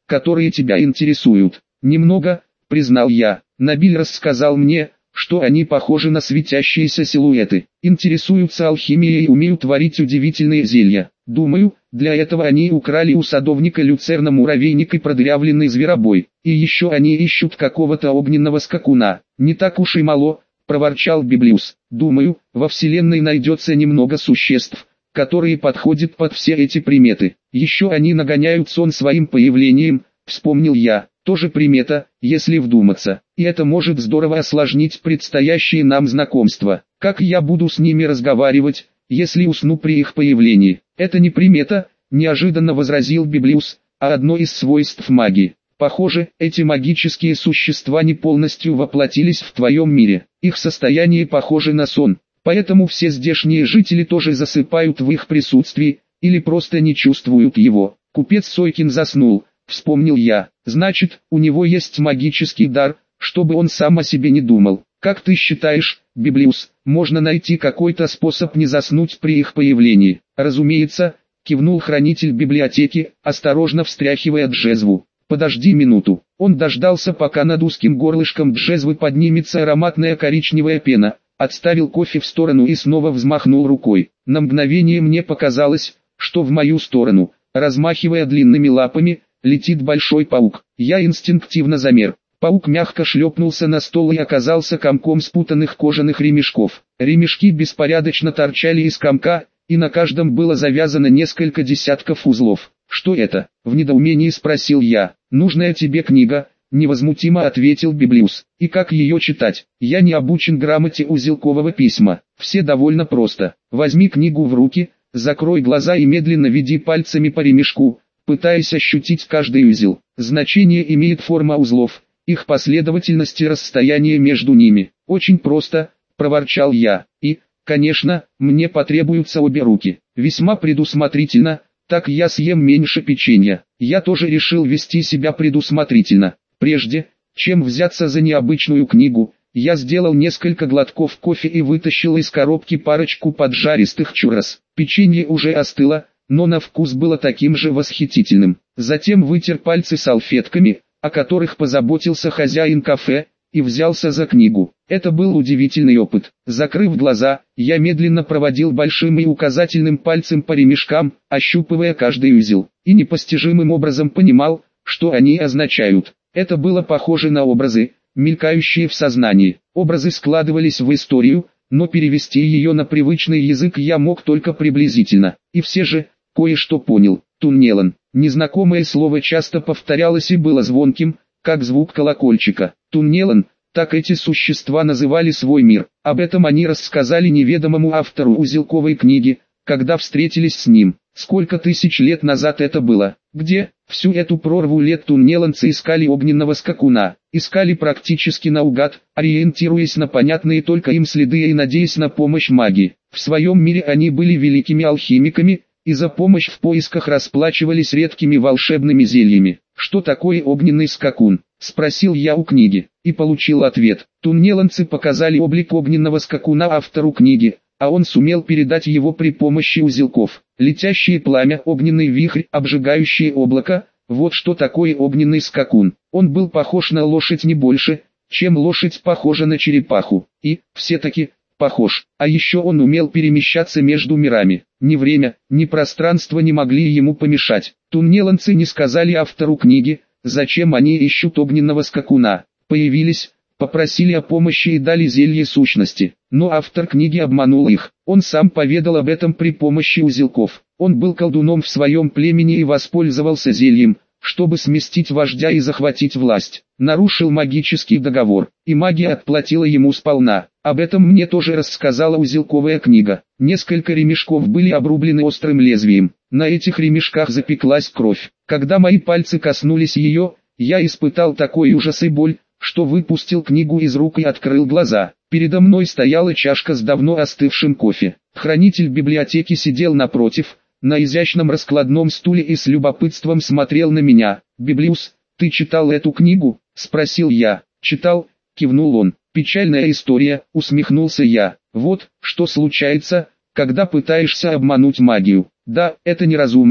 которые тебя интересуют. Немного, признал я. Набиль рассказал мне, что они похожи на светящиеся силуэты, интересуются алхимией и умеют творить удивительные зелья. Думаю, для этого они украли у садовника люцерна муравейник и продырявленный зверобой. И еще они ищут какого-то огненного скакуна. Не так уж и мало, проворчал Библиус. Думаю, во вселенной найдется немного существ, которые подходят под все эти приметы. Еще они нагоняют сон своим появлением, вспомнил я. Тоже примета, если вдуматься, и это может здорово осложнить предстоящее нам знакомство. Как я буду с ними разговаривать, если усну при их появлении? Это не примета, неожиданно возразил Библиус, а одно из свойств магии. Похоже, эти магические существа не полностью воплотились в твоем мире. Их состояние похоже на сон, поэтому все здешние жители тоже засыпают в их присутствии, или просто не чувствуют его. Купец Сойкин заснул. Вспомнил я, значит, у него есть магический дар, чтобы он сам о себе не думал. Как ты считаешь, Библиус, можно найти какой-то способ не заснуть при их появлении? Разумеется, кивнул хранитель библиотеки, осторожно встряхивая джезву. Подожди минуту. Он дождался, пока над узким горлышком джезвы поднимется ароматная коричневая пена, отставил кофе в сторону и снова взмахнул рукой. На мгновение мне показалось, что в мою сторону, размахивая длинными лапами, летит большой паук. Я инстинктивно замер. Паук мягко шлепнулся на стол и оказался комком спутанных кожаных ремешков. Ремешки беспорядочно торчали из комка, и на каждом было завязано несколько десятков узлов. «Что это?» — в недоумении спросил я. «Нужная тебе книга», — невозмутимо ответил Библиус. «И как ее читать? Я не обучен грамоте узелкового письма. Все довольно просто. Возьми книгу в руки, закрой глаза и медленно веди пальцами по ремешку, пытаясь ощутить каждый узел. Значение имеет форма узлов, их последовательность и расстояние между ними. Очень просто», — проворчал я. «И, конечно, мне потребуются обе руки. Весьма предусмотрительно, так я съем меньше печенья». Я тоже решил вести себя предусмотрительно. Прежде, чем взяться за необычную книгу, я сделал несколько глотков кофе и вытащил из коробки парочку поджаристых чуррос. Печенье уже остыло, но на вкус было таким же восхитительным. Затем вытер пальцы салфетками, о которых позаботился хозяин кафе, и взялся за книгу. Это был удивительный опыт. Закрыв глаза, я медленно проводил большим и указательным пальцем по ремешкам, ощупывая каждый узел, и непостижимым образом понимал, что они означают. Это было похоже на образы, мелькающие в сознании. Образы складывались в историю, но перевести ее на привычный язык я мог только приблизительно. И все же, кое-что понял. Туннелан. Незнакомое слово часто повторялось и было звонким, как звук колокольчика. Туннелан, так эти существа называли свой мир. Об этом они рассказали неведомому автору узелковой книги, когда встретились с ним. Сколько тысяч лет назад это было? Где? Всю эту прорву лет туннеланцы искали огненного скакуна. Искали практически наугад, ориентируясь на понятные только им следы и надеясь на помощь магии. В своем мире они были великими алхимиками, и за помощь в поисках расплачивались редкими волшебными зельями. «Что такое огненный скакун?» — спросил я у книги, и получил ответ. Туннеланцы показали облик огненного скакуна автору книги, а он сумел передать его при помощи узелков. Летящее пламя, огненный вихрь, обжигающее облако — вот что такое огненный скакун. Он был похож на лошадь не больше, чем лошадь похожа на черепаху, и, все-таки, похож. А еще он умел перемещаться между мирами. Ни время, ни пространство не могли ему помешать. Туннеланцы не сказали автору книги, зачем они ищут огненного скакуна. Появились, попросили о помощи и дали зелье сущности. Но автор книги обманул их. Он сам поведал об этом при помощи узелков. Он был колдуном в своем племени и воспользовался зельем, чтобы сместить вождя и захватить власть. Нарушил магический договор, и магия отплатила ему сполна. Об этом мне тоже рассказала узелковая книга. Несколько ремешков были обрублены острым лезвием. На этих ремешках запеклась кровь. Когда мои пальцы коснулись ее, я испытал такой ужас и боль, что выпустил книгу из рук и открыл глаза. Передо мной стояла чашка с давно остывшим кофе. Хранитель библиотеки сидел напротив, на изящном раскладном стуле и с любопытством смотрел на меня. «Библиус, ты читал эту книгу?» — спросил я. «Читал», — кивнул он. «Печальная история», — усмехнулся я. «Вот, что случается, когда пытаешься обмануть магию». «Да, это неразумно», —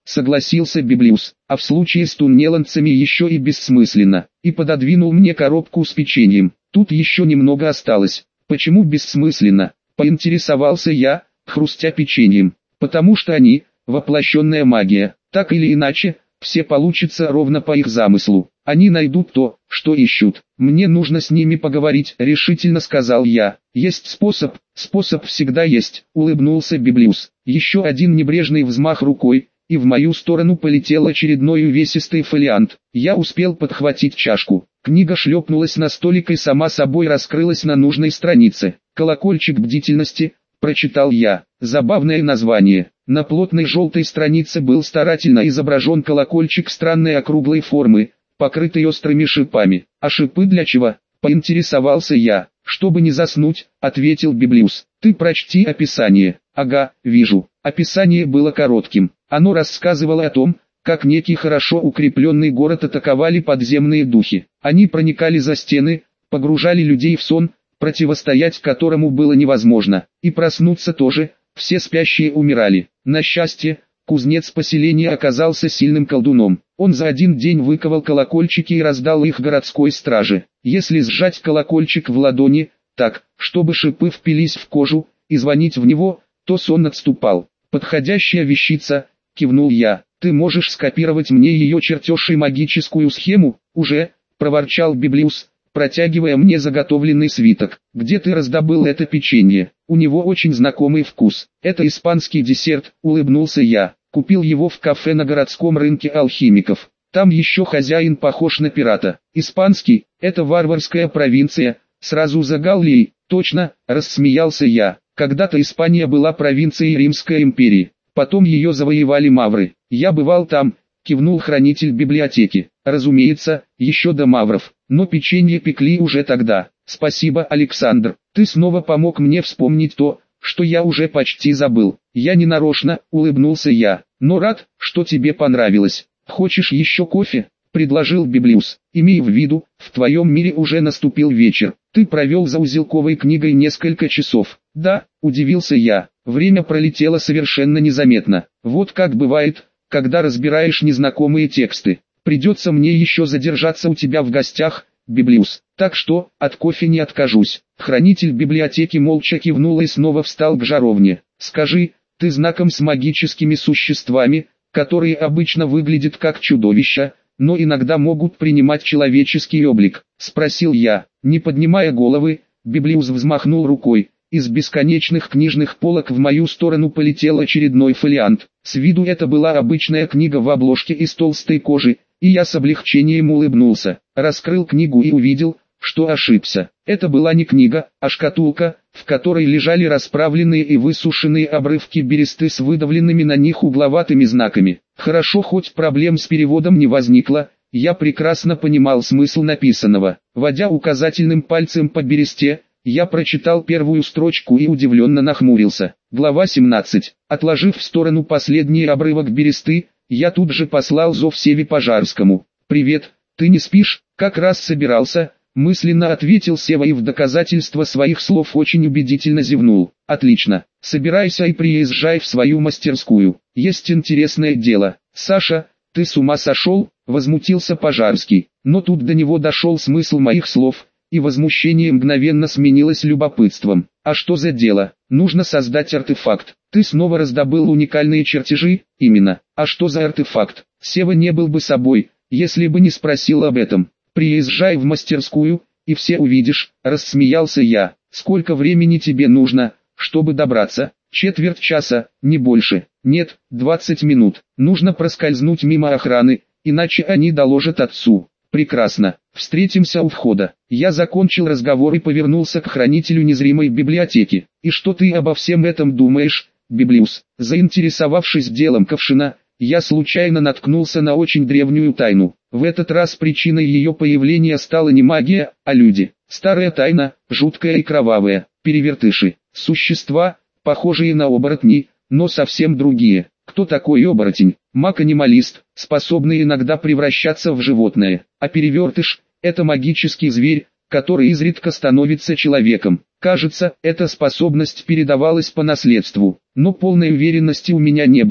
согласился Библиус, а в случае с туннеландцами еще и бессмысленно, и пододвинул мне коробку с печеньем. Тут еще немного осталось. Почему бессмысленно? Поинтересовался я, хрустя печеньем. Потому что они, воплощенная магия, так или иначе, все получится ровно по их замыслу. Они найдут то, что ищут. Мне нужно с ними поговорить, решительно сказал я. Есть способ всегда есть, улыбнулся Библиус. Еще один небрежный взмах рукой, и в мою сторону полетел очередной увесистый фолиант. Я успел подхватить чашку. Книга шлепнулась на столик и сама собой раскрылась на нужной странице. «Колокольчик бдительности», прочитал я. Забавное название. На плотной желтой странице был старательно изображен колокольчик странной округлой формы, покрытый острыми шипами. «А шипы для чего?» — поинтересовался я. «Чтобы не заснуть», — ответил Библиус. «Ты прочти описание». «Ага, вижу». Описание было коротким. Оно рассказывало о том, как некий хорошо укрепленный город атаковали подземные духи. Они проникали за стены, погружали людей в сон, противостоять которому было невозможно. И проснуться тоже, все спящие умирали. На счастье, кузнец поселения оказался сильным колдуном. Он за один день выковал колокольчики и раздал их городской страже. Если сжать колокольчик в ладони, так, чтобы шипы впились в кожу, и звонить в него, то сон отступал. «Подходящая вещица», — кивнул я. «Ты можешь скопировать мне ее чертеж и магическую схему?» «Уже», — проворчал Библиус, протягивая мне заготовленный свиток. «Где ты раздобыл это печенье? У него очень знакомый вкус». «Это испанский десерт», — улыбнулся я. «Купил его в кафе на городском рынке алхимиков. Там еще хозяин похож на пирата. Испанский — это варварская провинция, сразу за Галлией». «Точно», — рассмеялся я. «Когда-то Испания была провинцией Римской империи. Потом ее завоевали мавры. Я бывал там», — кивнул хранитель библиотеки. «Разумеется, еще до мавров. Но печенье пекли уже тогда. Спасибо, Александр. Ты снова помог мне вспомнить то, что я уже почти забыл». «Я не нарочно», — улыбнулся я. «Но рад, что тебе понравилось. Хочешь еще кофе?» — предложил Библиус. «Имей в виду, в твоем мире уже наступил вечер. Ты провел за узелковой книгой несколько часов». «Да», — удивился я. «Время пролетело совершенно незаметно. Вот как бывает, когда разбираешь незнакомые тексты. Придется мне еще задержаться у тебя в гостях, Библиус. Так что, от кофе не откажусь». Хранитель библиотеки молча кивнул и снова встал к жаровне. «Скажи, ты знаком с магическими существами, которые обычно выглядят как чудовища, но иногда могут принимать человеческий облик?» — спросил я. Не поднимая головы, Библиус взмахнул рукой. Из бесконечных книжных полок в мою сторону полетел очередной фолиант. С виду это была обычная книга в обложке из толстой кожи, и я с облегчением улыбнулся. Раскрыл книгу и увидел, что ошибся. Это была не книга, а шкатулка, в которой лежали расправленные и высушенные обрывки бересты с выдавленными на них угловатыми знаками. Хорошо, хоть проблем с переводом не возникло, я прекрасно понимал смысл написанного. Водя указательным пальцем по бересте, я прочитал первую строчку и удивленно нахмурился. Глава 17. Отложив в сторону последний обрывок бересты, я тут же послал зов Севе Пожарскому. «Привет, ты не спишь?» «Как раз собирался», — мысленно ответил Сева и в доказательство своих слов очень убедительно зевнул. «Отлично, собирайся и приезжай в свою мастерскую. Есть интересное дело». «Саша, ты с ума сошел?» — возмутился Пожарский. Но тут до него дошел смысл моих слов, и возмущение мгновенно сменилось любопытством. «А что за дело? Нужно создать артефакт. Ты снова раздобыл уникальные чертежи?» «Именно. А что за артефакт?» Сева не был бы собой, если бы не спросил об этом. «Приезжай в мастерскую, и все увидишь», — рассмеялся я. «Сколько времени тебе нужно, чтобы добраться?» «Четверть часа, не больше». «Нет, 20 минут. Нужно проскользнуть мимо охраны, иначе они доложат отцу». «Прекрасно. Встретимся у входа». Я закончил разговор и повернулся к хранителю незримой библиотеки. «И что ты обо всем этом думаешь, Библиус?» Заинтересовавшись делом Ковшина, я случайно наткнулся на очень древнюю тайну. В этот раз причиной ее появления стала не магия, а люди. Старая тайна, жуткая и кровавая. Перевертыши. Существа, похожие на оборотней, но совсем другие. Кто такой оборотень? Маг-анималист, способный иногда превращаться в животное. А перевертыш – это магический зверь, который изредка становится человеком. Кажется, эта способность передавалась по наследству. Но полной уверенности у меня не было,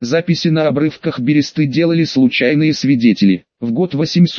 Записи на обрывках бересты делали случайные свидетели. В год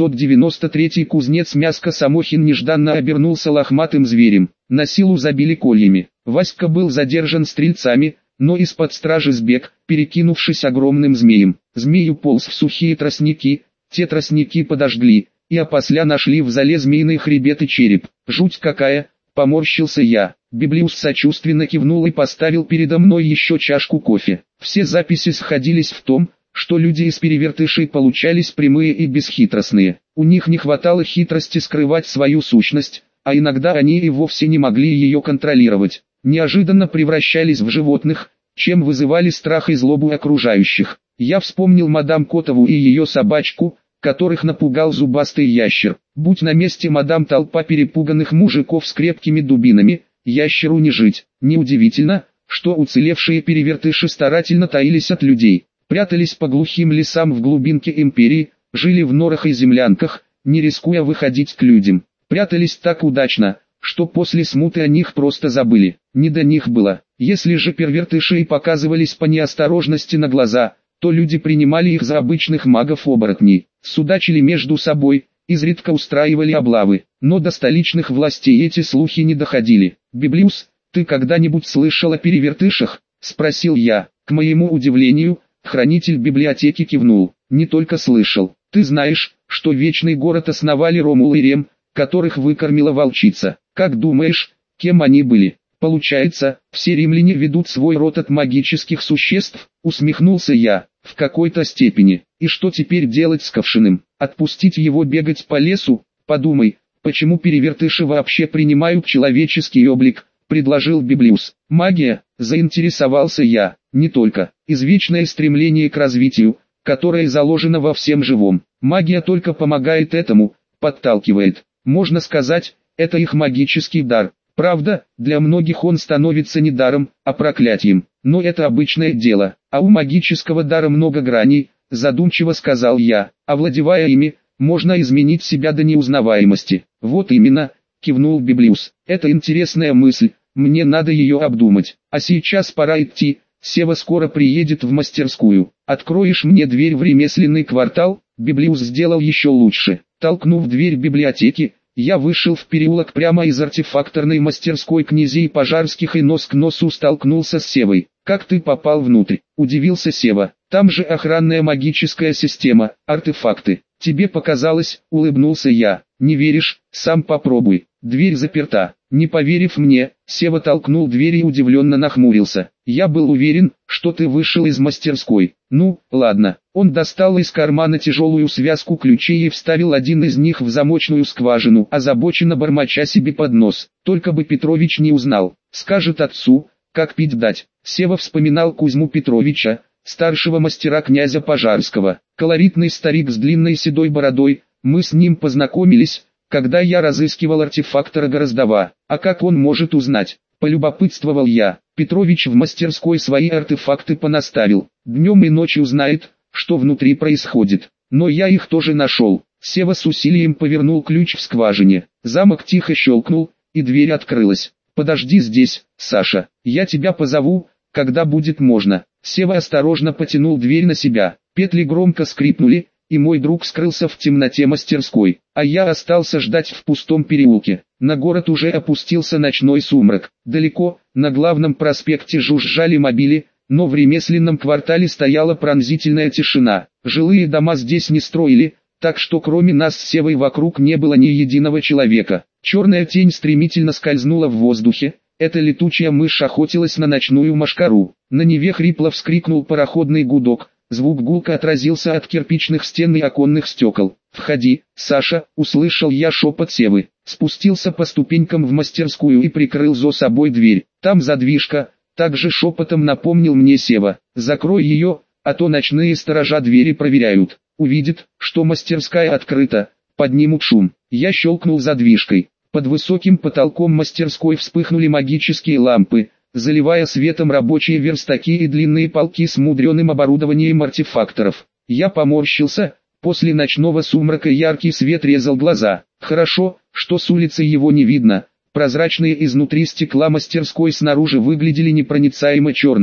893 кузнец Мяско Самохин нежданно обернулся лохматым зверем. На силу забили кольями. Васька был задержан стрельцами, но из-под стражи сбег, перекинувшись огромным змеем. Змей уполз в сухие тростники, те тростники подожгли, и опосля нашли в зале змеиный хребет и череп. Жуть какая, поморщился я. Библиус сочувственно кивнул и поставил передо мной еще чашку кофе. Все записи сходились в том, что люди из перевертышей получались прямые и бесхитростные. У них не хватало хитрости скрывать свою сущность, а иногда они и вовсе не могли ее контролировать. Неожиданно превращались в животных, чем вызывали страх и злобу окружающих. Я вспомнил мадам Котову и ее собачку, которых напугал зубастый ящер. Будь на месте мадам толпа перепуганных мужиков с крепкими дубинами, ящеру не жить. Неудивительно, что уцелевшие перевертыши старательно таились от людей, прятались по глухим лесам в глубинке империи, жили в норах и землянках, не рискуя выходить к людям. Прятались так удачно, что после смуты о них просто забыли. Не до них было. Если же первертыши и показывались по неосторожности на глаза, то люди принимали их за обычных магов-оборотней, судачили между собой, изредка устраивали облавы, но до столичных властей эти слухи не доходили. «Библиус, ты когда-нибудь слышал о перевертышах?» – спросил я. К моему удивлению, хранитель библиотеки кивнул. «Не только слышал. Ты знаешь, что Вечный город основали Ромул и Рем, которых выкормила волчица. Как думаешь, кем они были?» «Получается, все римляне ведут свой род от магических существ?» – усмехнулся я. «В какой-то степени. И что теперь делать с Ковшиным? Отпустить его бегать по лесу? Подумай, почему перевертыши вообще принимают человеческий облик?» – предложил Библиус. «Магия?» – заинтересовался я. «Не только. Извечное стремление к развитию, которое заложено во всем живом. Магия только помогает этому, подталкивает. Можно сказать, это их магический дар. Правда, для многих он становится не даром, а проклятием. Но это обычное дело. А у магического дара много граней», – задумчиво сказал я. «Овладевая ими, можно изменить себя до неузнаваемости». «Вот именно», – кивнул Библиус. «Это интересная мысль, мне надо ее обдумать. А сейчас пора идти, Сева скоро приедет в мастерскую. Откроешь мне дверь в ремесленный квартал?» Библиус сделал еще лучше. Толкнув дверь библиотеки, я вышел в переулок прямо из артефакторной мастерской князей Пожарских и нос к носу столкнулся с Севой. «Как ты попал внутрь?» – удивился Сева. «Там же охранная магическая система, артефакты». «Тебе показалось», – улыбнулся я. «Не веришь? Сам попробуй. Дверь заперта». Не поверив мне, Сева толкнул дверь и удивленно нахмурился. «Я был уверен, что ты вышел из мастерской». «Ну, ладно». Он достал из кармана тяжелую связку ключей и вставил один из них в замочную скважину, озабоченно бормоча себе под нос. «Только бы Петрович не узнал. Скажет отцу, как пить дать». Сева вспоминал Кузьму Петровича, старшего мастера князя Пожарского. Колоритный старик с длинной седой бородой. Мы с ним познакомились, когда я разыскивал артефактора Гороздова. А как он может узнать? Полюбопытствовал я. Петрович в мастерской свои артефакты понаставил. Днем и ночью знает, что внутри происходит. Но я их тоже нашел. Сева с усилием повернул ключ в скважине. Замок тихо щелкнул, и дверь открылась. «Подожди здесь, Саша, я тебя позову, когда будет можно». Сева осторожно потянул дверь на себя. Петли громко скрипнули, и мой друг скрылся в темноте мастерской, а я остался ждать в пустом переулке. На город уже опустился ночной сумрак. Далеко, на главном проспекте жужжали мобили, но в ремесленном квартале стояла пронзительная тишина. Жилые дома здесь не строили, так что кроме нас с Севой вокруг не было ни единого человека. Черная тень стремительно скользнула в воздухе. Эта летучая мышь охотилась на ночную мошкару. На Неве хрипло вскрикнул пароходный гудок. Звук гулко отразился от кирпичных стен и оконных стекол. «Входи, Саша», — услышал я шепот Севы. Спустился по ступенькам в мастерскую и прикрыл за собой дверь. «Там задвижка», — также шепотом напомнил мне Сева. «Закрой ее, а то ночные сторожа двери проверяют. Увидят, что мастерская открыта, поднимут шум». Я щелкнул задвижкой. Под высоким потолком мастерской вспыхнули магические лампы, заливая светом рабочие верстаки и длинные полки с мудреным оборудованием артефакторов. Я поморщился, после ночного сумрака яркий свет резал глаза. Хорошо, что с улицы его не видно, прозрачные изнутри стекла мастерской снаружи выглядели непроницаемо черными.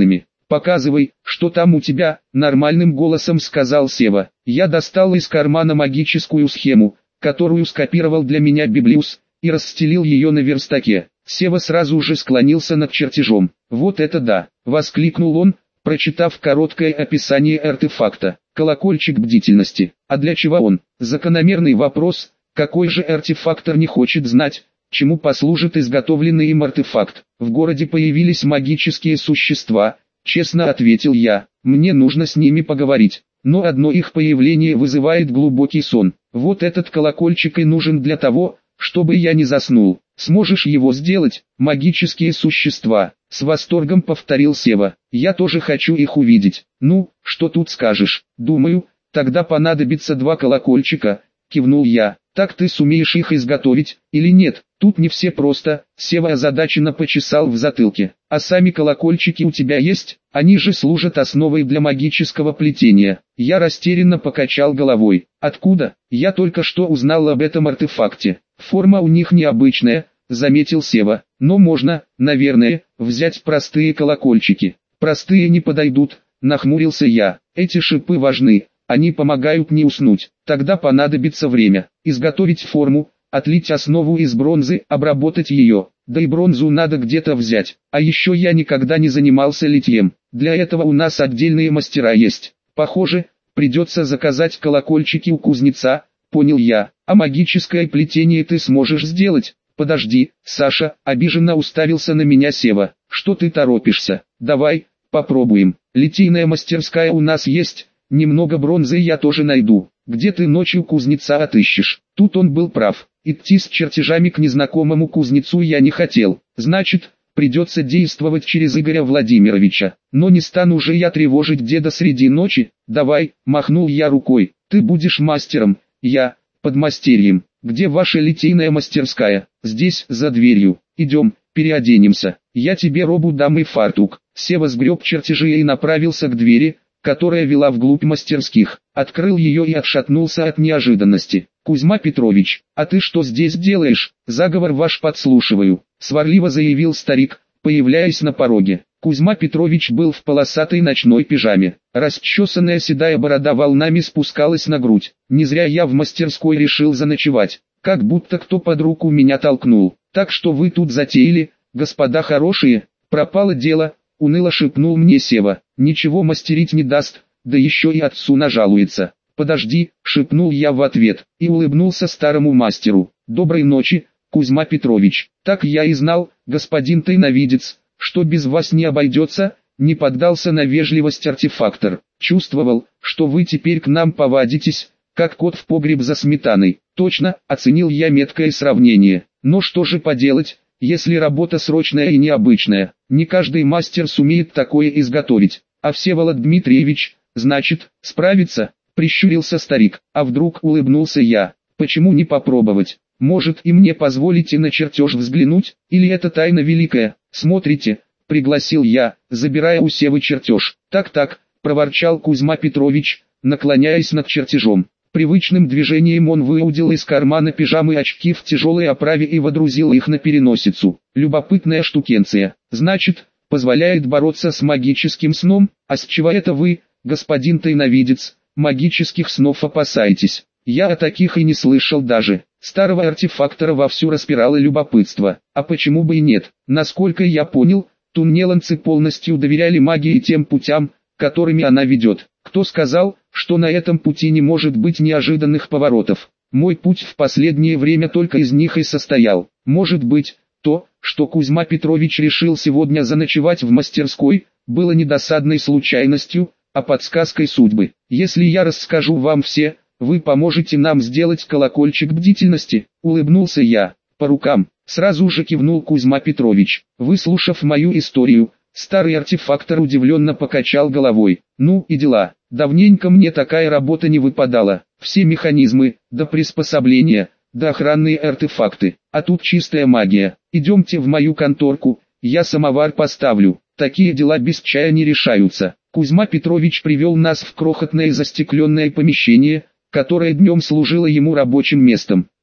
«Показывай, что там у тебя», — нормальным голосом сказал Сева. Я достал из кармана магическую схему, которую скопировал для меня Библиус, и расстелил ее на верстаке. Сева сразу же склонился над чертежом. «Вот это да!» — воскликнул он, прочитав короткое описание артефакта. «Колокольчик бдительности. А для чего он?» Закономерный вопрос, какой же артефактор не хочет знать, чему послужит изготовленный им артефакт. «В городе появились магические существа», — честно ответил я. «Мне нужно с ними поговорить. Но одно их появление вызывает глубокий сон. Вот этот колокольчик и нужен для того, чтобы я не заснул. Сможешь его сделать?» «Магические существа», — с восторгом повторил Сева. «Я тоже хочу их увидеть». «Ну, что тут скажешь?» «Думаю, тогда понадобится 2 колокольчика», — кивнул я. «Так ты сумеешь их изготовить, или нет?» «Тут не все просто», — Сева озадаченно почесал в затылке. «А сами колокольчики у тебя есть? Они же служат основой для магического плетения». Я растерянно покачал головой. «Откуда? Я только что узнал об этом артефакте. Форма у них необычная», — заметил Сева. «Но можно, наверное, взять простые колокольчики». «Простые не подойдут», — нахмурился я. «Эти шипы важны, они помогают не уснуть. Тогда понадобится время. Изготовить форму, отлить основу из бронзы, обработать ее. Да и бронзу надо где-то взять. А еще я никогда не занимался литьем. Для этого у нас отдельные мастера есть. Похоже, придется заказать колокольчики у кузнеца», — понял я. «А магическое плетение ты сможешь сделать?» «Подожди, Саша», — обиженно уставился на меня Сева. «Что ты торопишься? Давай, попробуем. Литейная мастерская у нас есть, немного бронзы я тоже найду. Где ты ночью кузнеца отыщешь?» Тут он был прав. Идти с чертежами к незнакомому кузнецу я не хотел. Значит, придется действовать через Игоря Владимировича. Но не стану же я тревожить деда среди ночи. «Давай», — махнул я рукой, — «ты будешь мастером, я — подмастерьем». «Где ваша литейная мастерская?» «Здесь, за дверью. Идем, переоденемся. Я тебе робу дам и фартук». Сева сгреб чертежи и направился к двери, которая вела вглубь мастерских. Открыл ее и отшатнулся от неожиданности. «Кузьма Петрович, а ты что здесь делаешь? Заговор ваш подслушиваю», — сварливо заявил старик, появляясь на пороге. Кузьма Петрович был в полосатой ночной пижаме. Расчесанная седая борода волнами спускалась на грудь. Не зря я в мастерской решил заночевать. Как будто кто под руку меня толкнул. «Так что вы тут затеяли, господа хорошие?» «Пропало дело», — уныло шепнул мне Сева. «Ничего мастерить не даст, да еще и отцу нажалуется». «Подожди», — шепнул я в ответ, и улыбнулся старому мастеру. «Доброй ночи, Кузьма Петрович». «Так я и знал, господин тайновидец, что без вас не обойдется», — не поддался на вежливость артефактор. «Чувствовал, что вы теперь к нам повадитесь, как кот в погреб за сметаной». «Точно», — оценил я меткое сравнение. «Но что же поделать, если работа срочная и необычная? Не каждый мастер сумеет такое изготовить. А Всеволод Дмитриевич, значит, справится?» — прищурился старик. «А вдруг?» — улыбнулся я. «Почему не попробовать? Может, и мне позволите на чертеж взглянуть, или это тайна великая?» «Смотрите», — пригласил я, забирая у Севы чертеж. «Так-так», — проворчал Кузьма Петрович, наклоняясь над чертежом. Привычным движением он выудил из кармана пижамы очки в тяжелой оправе и водрузил их на переносицу. Любопытная штукенция. «Значит, позволяет бороться с магическим сном? А с чего это вы, господин тайновидец, магических снов опасаетесь?» Я о таких и не слышал даже. Старого артефактора вовсю распирало любопытство. А почему бы и нет? Насколько я понял, туннеланцы полностью доверяли магии и тем путям, которыми она ведет. Кто сказал, что на этом пути не может быть неожиданных поворотов? Мой путь в последнее время только из них и состоял. Может быть, то, что Кузьма Петрович решил сегодня заночевать в мастерской, было не досадной случайностью, а подсказкой судьбы. Если я расскажу вам все, вы поможете нам сделать колокольчик бдительности, улыбнулся я. По рукам, сразу же кивнул Кузьма Петрович. Выслушав мою историю, старый артефактор удивленно покачал головой. «Ну и дела, давненько мне такая работа не выпадала. Все механизмы, да приспособления, да охранные артефакты, а тут чистая магия. Идемте в мою конторку, я самовар поставлю. Такие дела без чая не решаются». Кузьма Петрович привел нас в крохотное застекленное помещение, которое днем служило ему рабочим местом.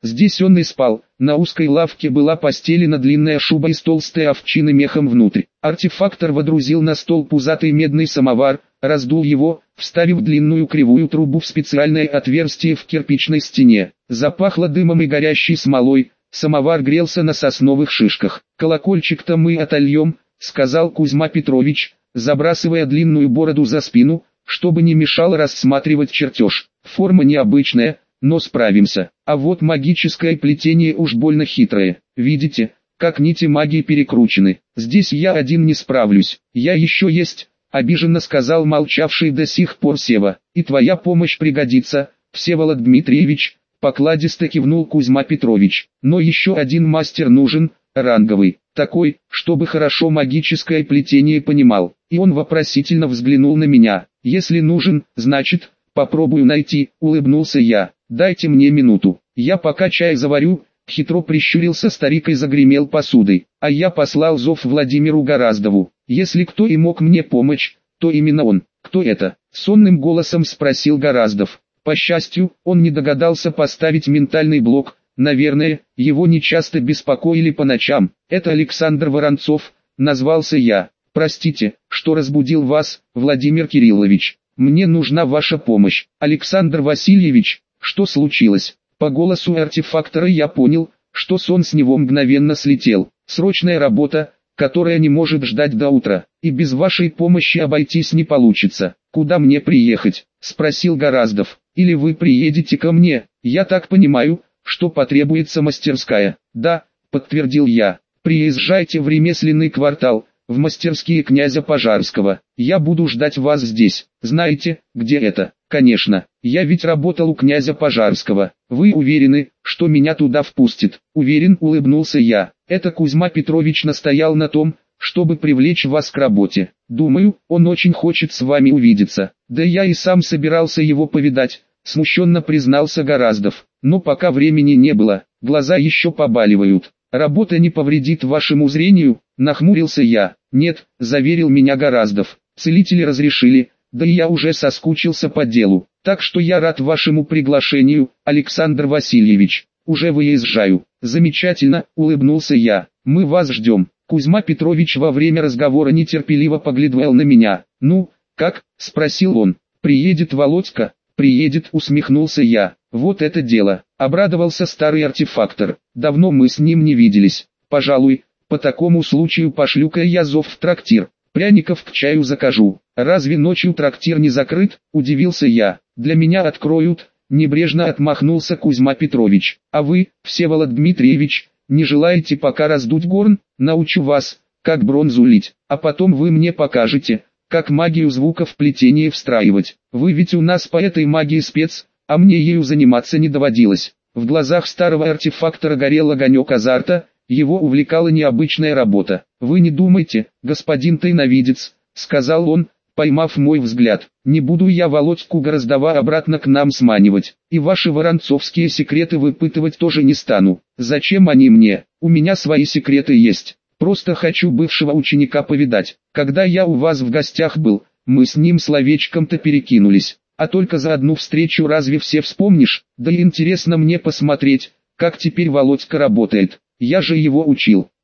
Здесь он и спал. На узкой лавке была постелена длинная шуба из толстой овчины мехом внутрь. Артефактор водрузил на стол пузатый медный самовар, раздул его, вставив длинную кривую трубу в специальное отверстие в кирпичной стене. Запахло дымом и горящей смолой. Самовар грелся на сосновых шишках. «Колокольчик-то мы отольем», — сказал Кузьма Петрович, забрасывая длинную бороду за спину, чтобы не мешало рассматривать чертеж. «Форма необычная, но справимся. А вот магическое плетение уж больно хитрое. Видите, как нити магии перекручены. Здесь я один не справлюсь. Я еще есть», — обиженно сказал молчавший до сих пор Сева. «И твоя помощь пригодится, Всеволод Дмитриевич», — покладисто кивнул Кузьма Петрович. «Но еще один мастер нужен, ранговый, такой, чтобы хорошо магическое плетение понимал». И он вопросительно взглянул на меня. «Если нужен, значит, попробую найти», — улыбнулся я. «Дайте мне минуту, я пока чай заварю», — хитро прищурился старик и загремел посудой. А я послал зов Владимиру Гораздову. Если кто и мог мне помочь, то именно он. «Кто это?» — сонным голосом спросил Гораздов. По счастью, он не догадался поставить ментальный блок. Наверное, его нечасто беспокоили по ночам. «Это Александр Воронцов», — назвался я. «Простите, что разбудил вас, Владимир Кириллович. Мне нужна ваша помощь». «Александр Васильевич, что случилось?» По голосу артефактора я понял, что сон с него мгновенно слетел. «Срочная работа, которая не может ждать до утра, и без вашей помощи обойтись не получится». «Куда мне приехать?» — спросил Гораздов. «Или вы приедете ко мне? Я так понимаю, что потребуется мастерская». «Да», — подтвердил я. «Приезжайте в ремесленный квартал, в мастерские князя Пожарского. Я буду ждать вас здесь. Знаете, где это?» «Конечно, я ведь работал у князя Пожарского. Вы уверены, что меня туда впустят?» «Уверен», — улыбнулся я. «Это Кузьма Петрович настоял на том, чтобы привлечь вас к работе. Думаю, он очень хочет с вами увидеться». «Да я и сам собирался его повидать», — смущенно признался Гораздов. «Но пока времени не было, глаза еще побаливают». «Работа не повредит вашему зрению?» — нахмурился я. «Нет», — заверил меня Гораздов. «Целители разрешили, да и я уже соскучился по делу. Так что я рад вашему приглашению, Александр Васильевич. Уже выезжаю». «Замечательно», — улыбнулся я. «Мы вас ждем». Кузьма Петрович во время разговора нетерпеливо поглядывал на меня. «Ну, как?» — спросил он. «Приедет Володька?» «Приедет», — усмехнулся я. «Вот это дело», — обрадовался старый артефактор. «Давно мы с ним не виделись. Пожалуй, по такому случаю пошлю-ка я зов в трактир. Пряников к чаю закажу». «Разве ночью трактир не закрыт?» — удивился я. «Для меня откроют», — небрежно отмахнулся Кузьма Петрович. «А вы, Всеволод Дмитриевич, не желаете пока раздуть горн? Научу вас, как бронзу лить, а потом вы мне покажете, как магию звука в плетение встраивать. Вы ведь у нас по этой магии спец, а мне ею заниматься не доводилось». В глазах старого артефактора горел огонек азарта, его увлекала необычная работа. «Вы не думайте, господин тайновидец», — сказал он, поймав мой взгляд. «Не буду я Володьку Гораздова обратно к нам сманивать, и ваши воронцовские секреты выпытывать тоже не стану. Зачем они мне? У меня свои секреты есть. Просто хочу бывшего ученика повидать. Когда я у вас в гостях был, мы с ним словечком-то перекинулись. А только за одну встречу разве все вспомнишь? Да и интересно мне посмотреть, как теперь Володька работает. Я же его учил».